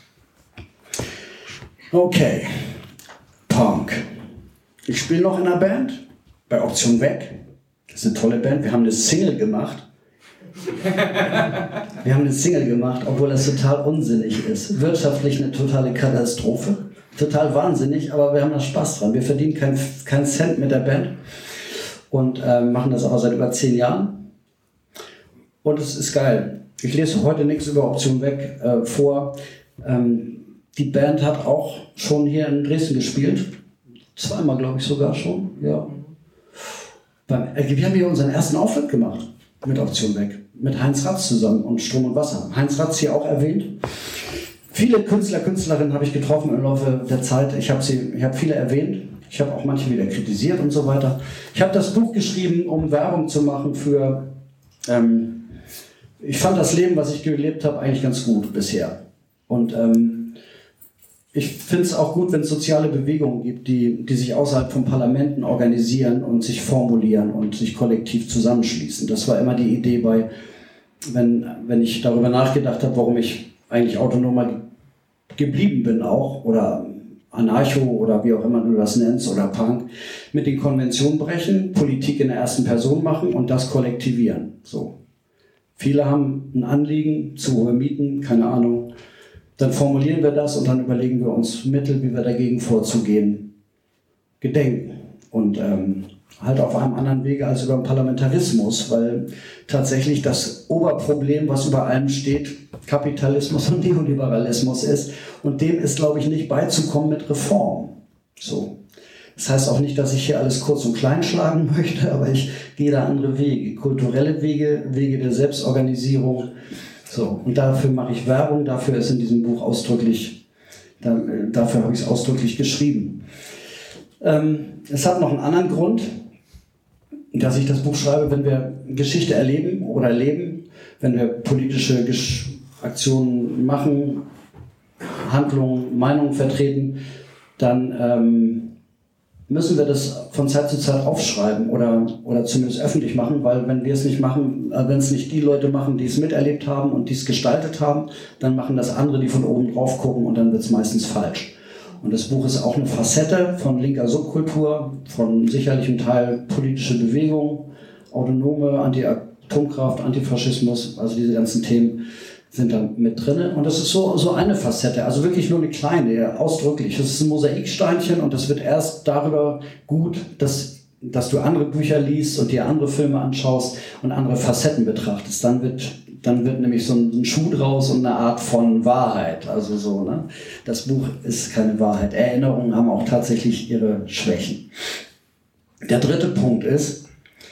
Okay, Punk. Ich spiele noch in einer Band, bei Option Weg. Das ist eine tolle Band. Wir haben eine Single gemacht. Wir haben eine Single gemacht, obwohl das total unsinnig ist. Wirtschaftlich eine totale Katastrophe. Total wahnsinnig, aber wir haben da Spaß dran. Wir verdienen keinen kein Cent mit der Band und äh, machen das auch seit über zehn Jahren. Und es ist geil. Ich lese heute nichts über Option Weg äh, vor. Ähm, die Band hat auch schon hier in Dresden gespielt. Zweimal, glaube ich, sogar schon. Ja. Beim, äh, wir haben hier unseren ersten Auftritt gemacht mit Option Weg. Mit Heinz Ratz zusammen und Strom und Wasser. Heinz Ratz hier auch erwähnt. Viele Künstler, Künstlerinnen habe ich getroffen im Laufe der Zeit. Ich habe sie, ich habe viele erwähnt. Ich habe auch manche wieder kritisiert und so weiter. Ich habe das Buch geschrieben, um Werbung zu machen für... Ähm, ich fand das Leben, was ich gelebt habe, eigentlich ganz gut bisher. Und ähm, ich finde es auch gut, wenn es soziale Bewegungen gibt, die, die sich außerhalb von Parlamenten organisieren und sich formulieren und sich kollektiv zusammenschließen. Das war immer die Idee bei, wenn, wenn ich darüber nachgedacht habe, warum ich eigentlich autonomer geblieben bin auch, oder Anarcho oder wie auch immer du das nennst, oder Punk, mit den Konventionen brechen, Politik in der ersten Person machen und das kollektivieren. So. Viele haben ein Anliegen, zu hohe Mieten, keine Ahnung. Dann formulieren wir das und dann überlegen wir uns Mittel, wie wir dagegen vorzugehen gedenken. Und ähm, halt auf einem anderen Wege als über den Parlamentarismus, weil tatsächlich das Oberproblem, was über allem steht, Kapitalismus und Neoliberalismus ist. Und dem ist, glaube ich, nicht beizukommen mit Reform. So. Das heißt auch nicht, dass ich hier alles kurz und klein schlagen möchte, aber ich gehe da andere Wege, kulturelle Wege, Wege der Selbstorganisierung. So. Und dafür mache ich Werbung, dafür ist in diesem Buch ausdrücklich, da, dafür habe ich es ausdrücklich geschrieben. Ähm, es hat noch einen anderen Grund, dass ich das Buch schreibe, wenn wir Geschichte erleben oder leben, wenn wir politische Gesch- Aktionen machen, Handlungen, Meinungen vertreten, dann ähm, müssen wir das von Zeit zu Zeit aufschreiben oder, oder zumindest öffentlich machen, weil wenn wir es nicht machen, äh, wenn es nicht die Leute machen, die es miterlebt haben und die es gestaltet haben, dann machen das andere, die von oben drauf gucken und dann wird es meistens falsch. Und das Buch ist auch eine Facette von linker Subkultur, von sicherlich einem Teil politische Bewegung, autonome, Anti-Atomkraft, Antifaschismus, also diese ganzen Themen sind da mit drin. Und das ist so, so eine Facette, also wirklich nur eine kleine, ausdrücklich. Das ist ein Mosaiksteinchen und das wird erst darüber gut, dass, dass du andere Bücher liest und dir andere Filme anschaust und andere Facetten betrachtest. Dann wird Dann wird nämlich so ein Schuh draus und eine Art von Wahrheit. Also so, ne? Das Buch ist keine Wahrheit. Erinnerungen haben auch tatsächlich ihre Schwächen. Der dritte Punkt ist,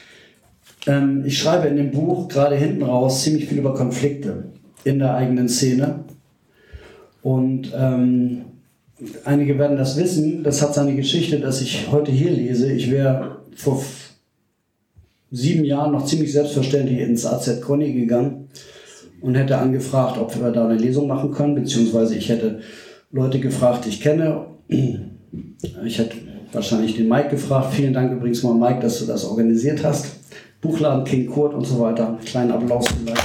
ähm, ich schreibe in dem Buch gerade hinten raus ziemlich viel über Konflikte in der eigenen Szene. Und ähm, einige werden das wissen, das hat seine Geschichte, dass ich heute hier lese. Ich wäre vor sieben Jahren noch ziemlich selbstverständlich ins A Z Conny gegangen und hätte angefragt, ob wir da eine Lesung machen können, beziehungsweise ich hätte Leute gefragt, die ich kenne. Ich hätte wahrscheinlich den Mike gefragt. Vielen Dank übrigens mal, Mike, dass du das organisiert hast. Buchladen King Kurt und so weiter. Kleinen Applaus vielleicht.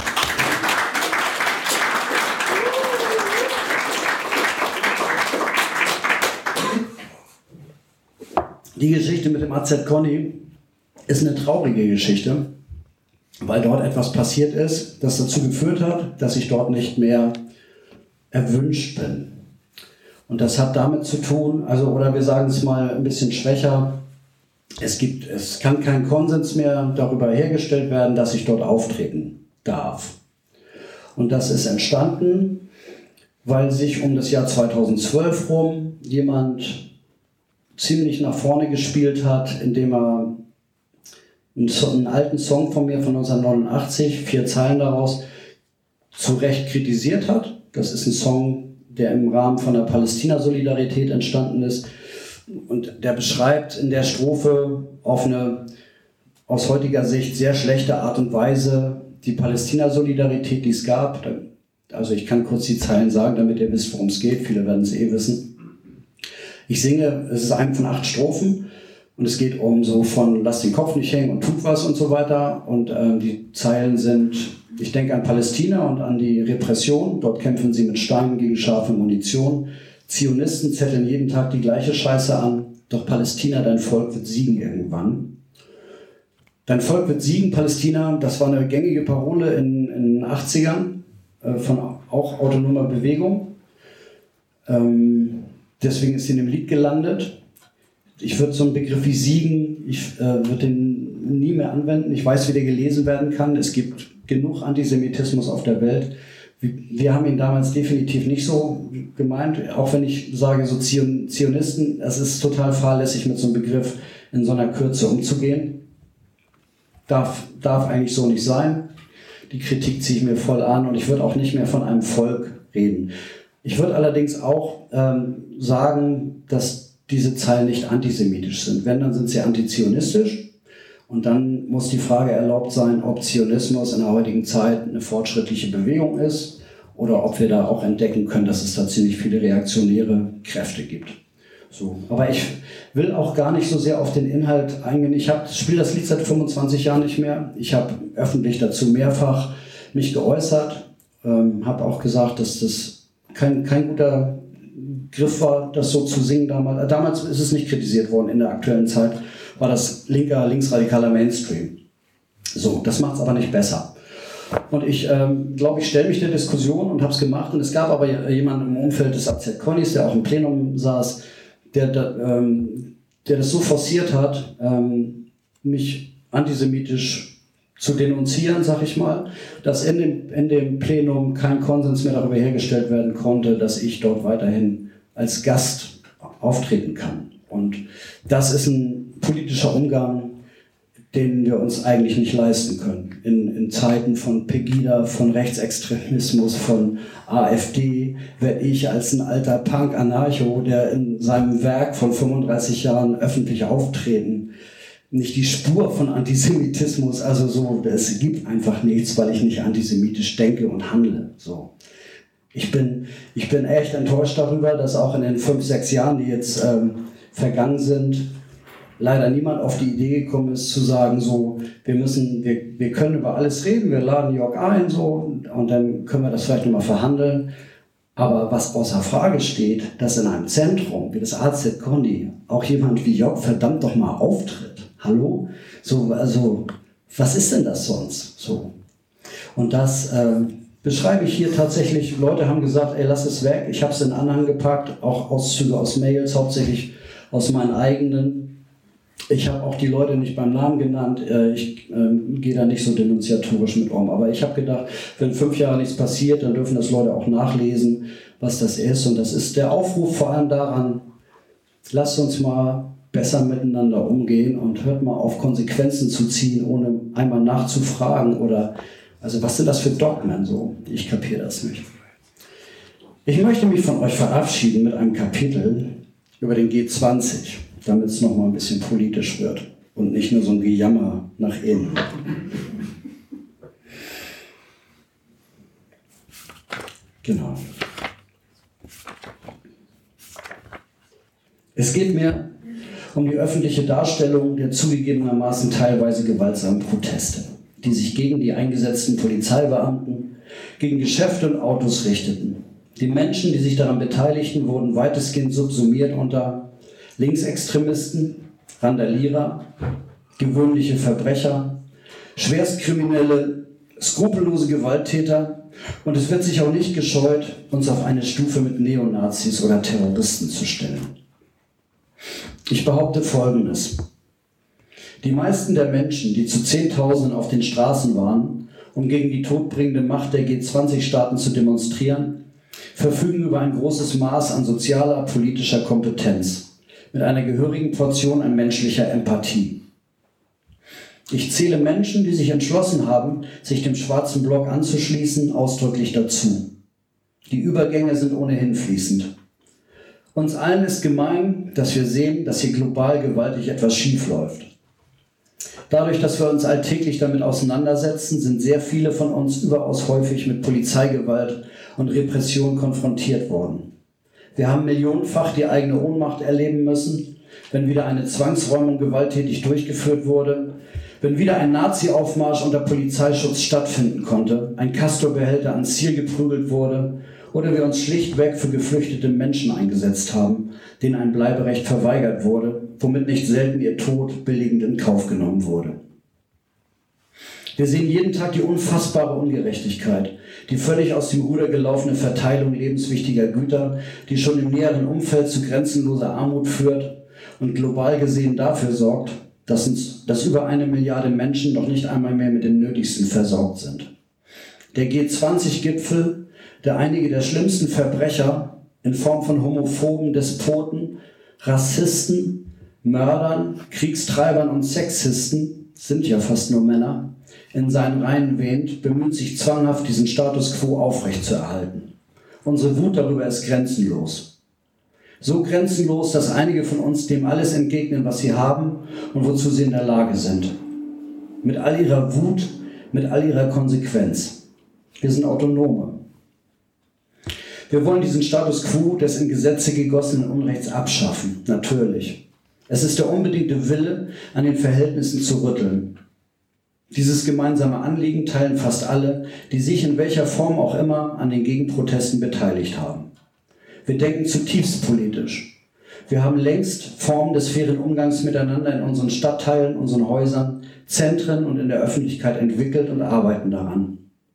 Die Geschichte mit dem A Z Conny ist eine traurige Geschichte, weil dort etwas passiert ist, das dazu geführt hat, dass ich dort nicht mehr erwünscht bin. Und das hat damit zu tun, also oder wir sagen es mal ein bisschen schwächer, es gibt, es kann kein Konsens mehr darüber hergestellt werden, dass ich dort auftreten darf. Und das ist entstanden, weil sich um das Jahr zweitausendzwölf rum jemand ziemlich nach vorne gespielt hat, indem er einen, einen alten Song von mir von neunzehnhundertneunundachtzig, vier Zeilen daraus, zu Recht kritisiert hat. Das ist ein Song, der im Rahmen von der Palästina-Solidarität entstanden ist. Und der beschreibt in der Strophe auf eine aus heutiger Sicht sehr schlechte Art und Weise die Palästina-Solidarität, die es gab. Also ich kann kurz die Zeilen sagen, damit ihr wisst, worum es geht. Viele werden es eh wissen. Ich singe, es ist eine von acht Strophen und es geht um so von lass den Kopf nicht hängen und tut was und so weiter. Und ähm, die Zeilen sind, ich denke an Palästina und an die Repression. Dort kämpfen sie mit Steinen gegen scharfe Munition. Zionisten zetteln jeden Tag die gleiche Scheiße an. Doch Palästina, dein Volk wird siegen irgendwann. Dein Volk wird siegen, Palästina, das war eine gängige Parole in, in den achtzigern äh, von auch autonomer Bewegung. Ähm, deswegen ist sie in dem Lied gelandet. Ich würde so einen Begriff wie siegen, ich äh, würde den nie mehr anwenden. Ich weiß, wie der gelesen werden kann. Es gibt genug Antisemitismus auf der Welt. Wir haben ihn damals definitiv nicht so gemeint, auch wenn ich sage, so Zion- Zionisten, es ist total fahrlässig, mit so einem Begriff in so einer Kürze umzugehen. Darf, darf eigentlich so nicht sein. Die Kritik ziehe ich mir voll an und ich würde auch nicht mehr von einem Volk reden. Ich würde allerdings auch ähm, sagen, dass diese Zeilen nicht antisemitisch sind. Wenn, dann sind sie antizionistisch. Und dann muss die Frage erlaubt sein, ob Zionismus in der heutigen Zeit eine fortschrittliche Bewegung ist oder ob wir da auch entdecken können, dass es da ziemlich viele reaktionäre Kräfte gibt. So. Aber ich will auch gar nicht so sehr auf den Inhalt eingehen. Ich spiele das Lied seit fünfundzwanzig Jahren nicht mehr. Ich habe öffentlich dazu mehrfach mich geäußert, ähm, habe auch gesagt, dass das kein, kein guter Griff war, das so zu singen damals. Damals ist es nicht kritisiert worden, in der aktuellen Zeit war das linker, linksradikaler Mainstream. So, das macht es aber nicht besser. Und ich ähm, glaube, ich stelle mich der Diskussion und habe es gemacht. Und es gab aber jemanden im Umfeld des A Z Connis, der auch im Plenum saß, der, der, ähm, der das so forciert hat, ähm, mich antisemitisch zu denunzieren, sag ich mal, dass in dem, in dem Plenum kein Konsens mehr darüber hergestellt werden konnte, dass ich dort weiterhin als Gast auftreten kann. Und das ist ein politischer Umgang, den wir uns eigentlich nicht leisten können. In, in Zeiten von Pegida, von Rechtsextremismus, von AfD, werde ich als ein alter Punk-Anarcho, der in seinem Werk von fünfunddreißig Jahren öffentlich auftreten, nicht die Spur von Antisemitismus, also so, es gibt einfach nichts, weil ich nicht antisemitisch denke und handle. So. Ich bin, ich bin echt enttäuscht darüber, dass auch in den fünf, sechs Jahren, die jetzt ähm, vergangen sind, leider niemand auf die Idee gekommen ist, zu sagen, so, wir müssen, wir, wir können über alles reden, wir laden Jörg ein, so, und dann können wir das vielleicht nochmal verhandeln. Aber was außer Frage steht, dass in einem Zentrum wie das A Z Conny auch jemand wie Jörg verdammt doch mal auftritt. Hallo? So, also, was ist denn das sonst? So. Und das äh, beschreibe ich hier tatsächlich. Leute haben gesagt, ey, lass es weg. Ich habe es in Anhang gepackt, auch Auszüge aus Mails, hauptsächlich aus meinen eigenen. Ich habe auch die Leute nicht beim Namen genannt. Ich äh, gehe da nicht so denunziatorisch mit um. Aber ich habe gedacht, wenn fünf Jahre nichts passiert, dann dürfen das Leute auch nachlesen, was das ist. Und das ist der Aufruf vor allem daran, lasst uns mal besser miteinander umgehen und hört mal auf, Konsequenzen zu ziehen, ohne einmal nachzufragen. Oder, also was sind das für Dogmen? So? Ich kapiere das nicht. Ich möchte mich von euch verabschieden mit einem Kapitel über den G zwanzig. Damit es nochmal ein bisschen politisch wird und nicht nur so ein Gejammer nach innen. Genau. Es geht mir um die öffentliche Darstellung der zugegebenermaßen teilweise gewaltsamen Proteste, die sich gegen die eingesetzten Polizeibeamten, gegen Geschäfte und Autos richteten. Die Menschen, die sich daran beteiligten, wurden weitestgehend subsumiert unter Linksextremisten, Randalierer, gewöhnliche Verbrecher, Schwerstkriminelle, skrupellose Gewalttäter, und es wird sich auch nicht gescheut, uns auf eine Stufe mit Neonazis oder Terroristen zu stellen. Ich behaupte Folgendes. Die meisten der Menschen, die zu Zehntausenden auf den Straßen waren, um gegen die todbringende Macht der G zwanzig Staaten zu demonstrieren, verfügen über ein großes Maß an sozialer, politischer Kompetenz, mit einer gehörigen Portion an menschlicher Empathie. Ich zähle Menschen, die sich entschlossen haben, sich dem schwarzen Block anzuschließen, ausdrücklich dazu. Die Übergänge sind ohnehin fließend. Uns allen ist gemein, dass wir sehen, dass hier global gewaltig etwas schief läuft. Dadurch, dass wir uns alltäglich damit auseinandersetzen, sind sehr viele von uns überaus häufig mit Polizeigewalt und Repression konfrontiert worden. Wir haben millionenfach die eigene Ohnmacht erleben müssen, wenn wieder eine Zwangsräumung gewalttätig durchgeführt wurde, wenn wieder ein Nazi-Aufmarsch unter Polizeischutz stattfinden konnte, ein Castor-Behälter ans Ziel geprügelt wurde oder wir uns schlichtweg für geflüchtete Menschen eingesetzt haben, denen ein Bleiberecht verweigert wurde, womit nicht selten ihr Tod billigend in Kauf genommen wurde. Wir sehen jeden Tag die unfassbare Ungerechtigkeit, die völlig aus dem Ruder gelaufene Verteilung lebenswichtiger Güter, die schon im näheren Umfeld zu grenzenloser Armut führt und global gesehen dafür sorgt, dass, uns, dass über eine Milliarde Menschen noch nicht einmal mehr mit dem Nötigsten versorgt sind. Der G zwanzig Gipfel, der einige der schlimmsten Verbrecher in Form von homophoben Despoten, Rassisten, Mördern, Kriegstreibern und Sexisten, sind ja fast nur Männer, in seinen Reihen wähnt, bemüht sich zwanghaft, diesen Status quo aufrechtzuerhalten. Unsere Wut darüber ist grenzenlos. So grenzenlos, dass einige von uns dem alles entgegnen, was sie haben und wozu sie in der Lage sind. Mit all ihrer Wut, mit all ihrer Konsequenz. Wir sind Autonome. Wir wollen diesen Status quo des in Gesetze gegossenen Unrechts abschaffen, natürlich. Es ist der unbedingte Wille, an den Verhältnissen zu rütteln. Dieses gemeinsame Anliegen teilen fast alle, die sich in welcher Form auch immer an den Gegenprotesten beteiligt haben. Wir denken zutiefst politisch. Wir haben längst Formen des fairen Umgangs miteinander in unseren Stadtteilen, unseren Häusern, Zentren und in der Öffentlichkeit entwickelt und arbeiten daran.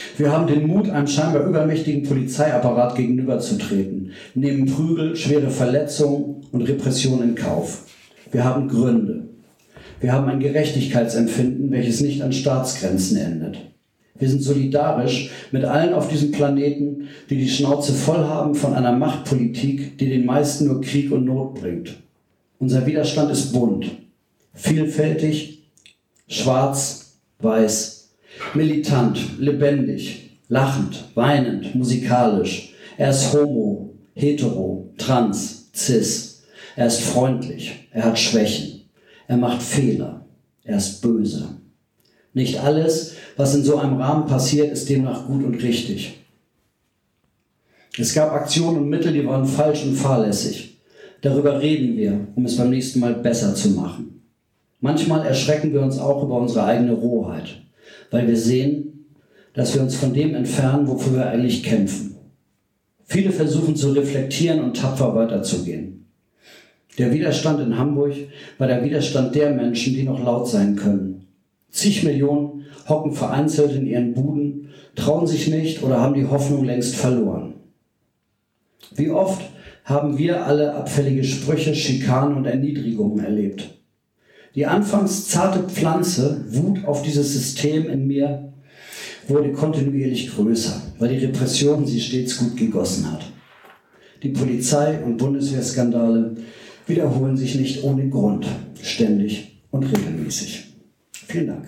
Wir haben den Mut, einem scheinbar übermächtigen Polizeiapparat gegenüberzutreten, nehmen Prügel, schwere Verletzungen und Repression in Kauf. Wir haben Gründe. Wir haben ein Gerechtigkeitsempfinden, welches nicht an Staatsgrenzen endet. Wir sind solidarisch mit allen auf diesem Planeten, die die Schnauze voll haben von einer Machtpolitik, die den meisten nur Krieg und Not bringt. Unser Widerstand ist bunt, vielfältig, schwarz, weiß, militant, lebendig, lachend, weinend, musikalisch. Er ist homo, hetero, trans, cis. Er ist freundlich, er hat Schwächen, er macht Fehler, er ist böse. Nicht alles, was in so einem Rahmen passiert, ist demnach gut und richtig. Es gab Aktionen und Mittel, die waren falsch und fahrlässig. Darüber reden wir, um es beim nächsten Mal besser zu machen. Manchmal erschrecken wir uns auch über unsere eigene Rohheit, weil wir sehen, dass wir uns von dem entfernen, wofür wir eigentlich kämpfen. Viele versuchen zu reflektieren und tapfer weiterzugehen. Der Widerstand in Hamburg war der Widerstand der Menschen, die noch laut sein können. Zig Millionen hocken vereinzelt in ihren Buden, trauen sich nicht oder haben die Hoffnung längst verloren. Wie oft haben wir alle abfällige Sprüche, Schikanen und Erniedrigungen erlebt. Die anfangs zarte Pflanze, Wut auf dieses System in mir, wurde kontinuierlich größer, weil die Repression sie stets gut gegossen hat. Die Polizei- und Bundeswehrskandale wiederholen sich nicht ohne Grund, ständig und regelmäßig. Vielen Dank.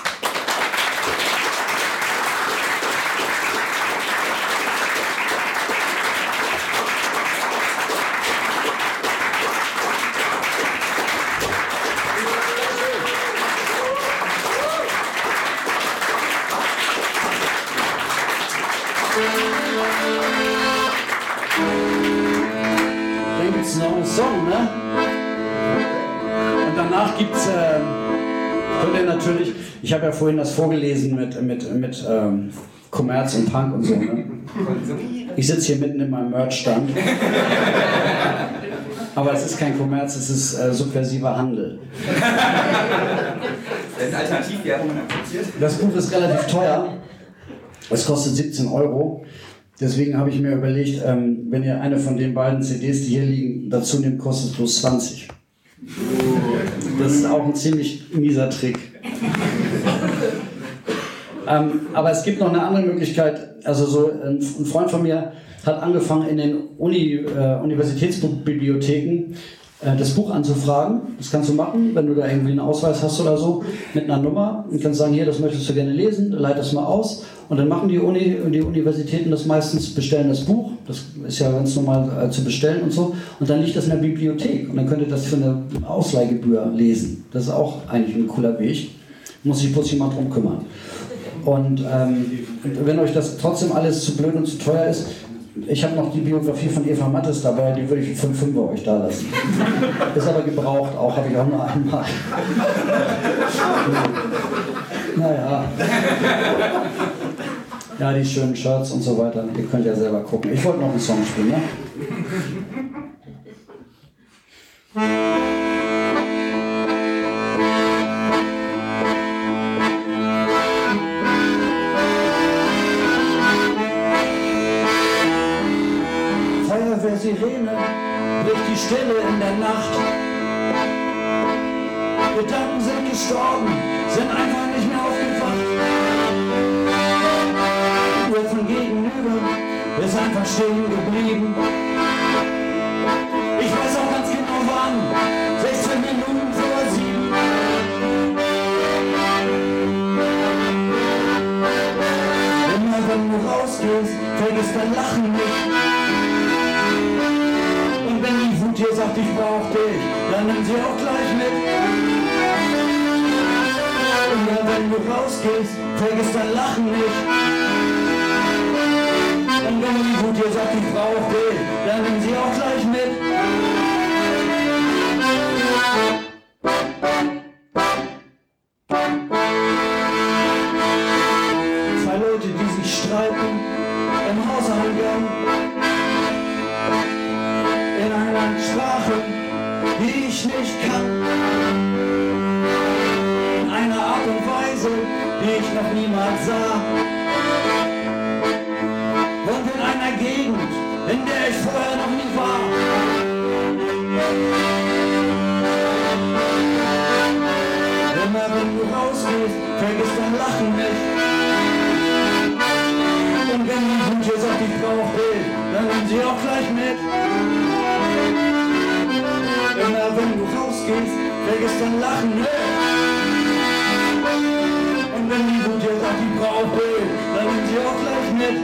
Dann gibt es noch einen Song, ne? Und danach gibt es, äh, könnt ihr natürlich, ich habe ja vorhin das vorgelesen mit, mit, mit ähm, Kommerz und Punk und so, ne? Ich sitze hier mitten in meinem Merch-Stand. Aber es ist kein Kommerz, es ist äh, subversiver Handel. Das ist Alternativwerbung akzeptiert. Das Buch ist relativ teuer. Es kostet siebzehn Euro. Deswegen habe ich mir überlegt, ähm, wenn ihr eine von den beiden C Ds, die hier liegen, dazu nehmt, kostet es bloß zwanzig. Das ist auch ein ziemlich mieser Trick. ähm, aber es gibt noch eine andere Möglichkeit. Also so ein, ein Freund von mir hat angefangen, in den Uni, äh, Universitätsbibliotheken äh, das Buch anzufragen. Das kannst du machen, wenn du da irgendwie einen Ausweis hast oder so, mit einer Nummer. Und kannst sagen, hier, das möchtest du gerne lesen, leit das mal aus. Und dann machen die, Uni, die Universitäten das meistens, bestellen das Buch. Das ist ja ganz normal äh, zu bestellen und so. Und dann liegt das in der Bibliothek. Und dann könnt ihr das für eine Ausleihgebühr lesen. Das ist auch eigentlich ein cooler Weg. Muss sich bloß jemand drum kümmern. Und ähm, wenn euch das trotzdem alles zu blöd und zu teuer ist, ich habe noch die Biografie von Eva Mattes dabei, die würde ich für fünf bei euch da lassen. Ist aber gebraucht auch, habe ich auch nur einmal. Naja. Ja, die schönen Shirts und so weiter. Ihr könnt ja selber gucken. Ich wollte noch einen Song spielen, ne? Feuerwehr-Sirene bricht die Stille in der Nacht. Gedanken sind gestorben, sind einfach nicht mehr aufgewacht. Von gegenüber ist einfach stehen geblieben. Ich weiß auch ganz genau wann, sechzehn Minuten vor sieben. Immer wenn du rausgehst, vergisst dein Lachen nicht. Und wenn die Wut dir sagt, ich brauch dich, dann nimm sie auch gleich mit. Immer wenn du rausgehst, vergisst dein Lachen nicht. Und wenn die Wut dir sagt, ich brauch dich, dann nimm sie auch gleich mit. Zwei Leute, die sich streiten, im Hauseingang, in einer Sprache, die ich nicht kann, in einer Art und Weise, die ich noch niemals sah. rausgehst, vergiss dein Lachen nicht. Und wenn die Wut hier sagt, ich brauch dich, dann nimm sie auch gleich mit. Immer wenn du rausgehst, vergiss dein Lachen nicht. Und wenn die Wut hier sagt, ich brauch dich, dann nimm sie auch gleich mit.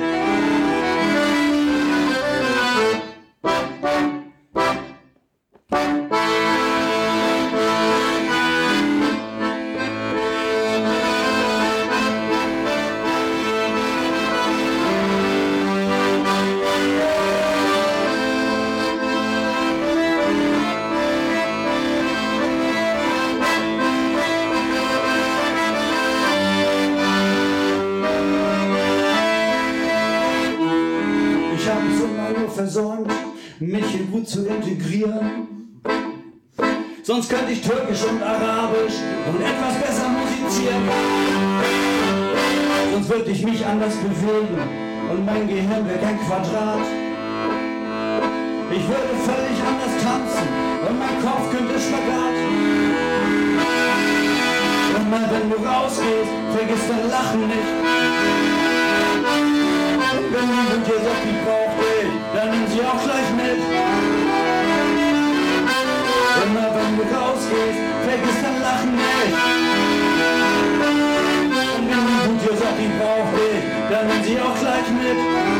Versäumt, mich hier gut zu integrieren. Sonst könnte ich Türkisch und Arabisch und etwas besser musizieren. Sonst würde ich mich anders bewegen und mein Gehirn wäre kein Quadrat. Ich würde völlig anders tanzen und mein Kopf könnte Spagat. Und mal wenn du rausgehst, vergiss dein Lachen nicht. Und wenn die Wut dir sagt, die braucht dich, dann nimm sie auch gleich mit. Immer wenn du rausgehst, vergiss dein Lachen nicht. Und wenn die Wut dir sagt, die braucht dich, dann nimm sie auch gleich mit.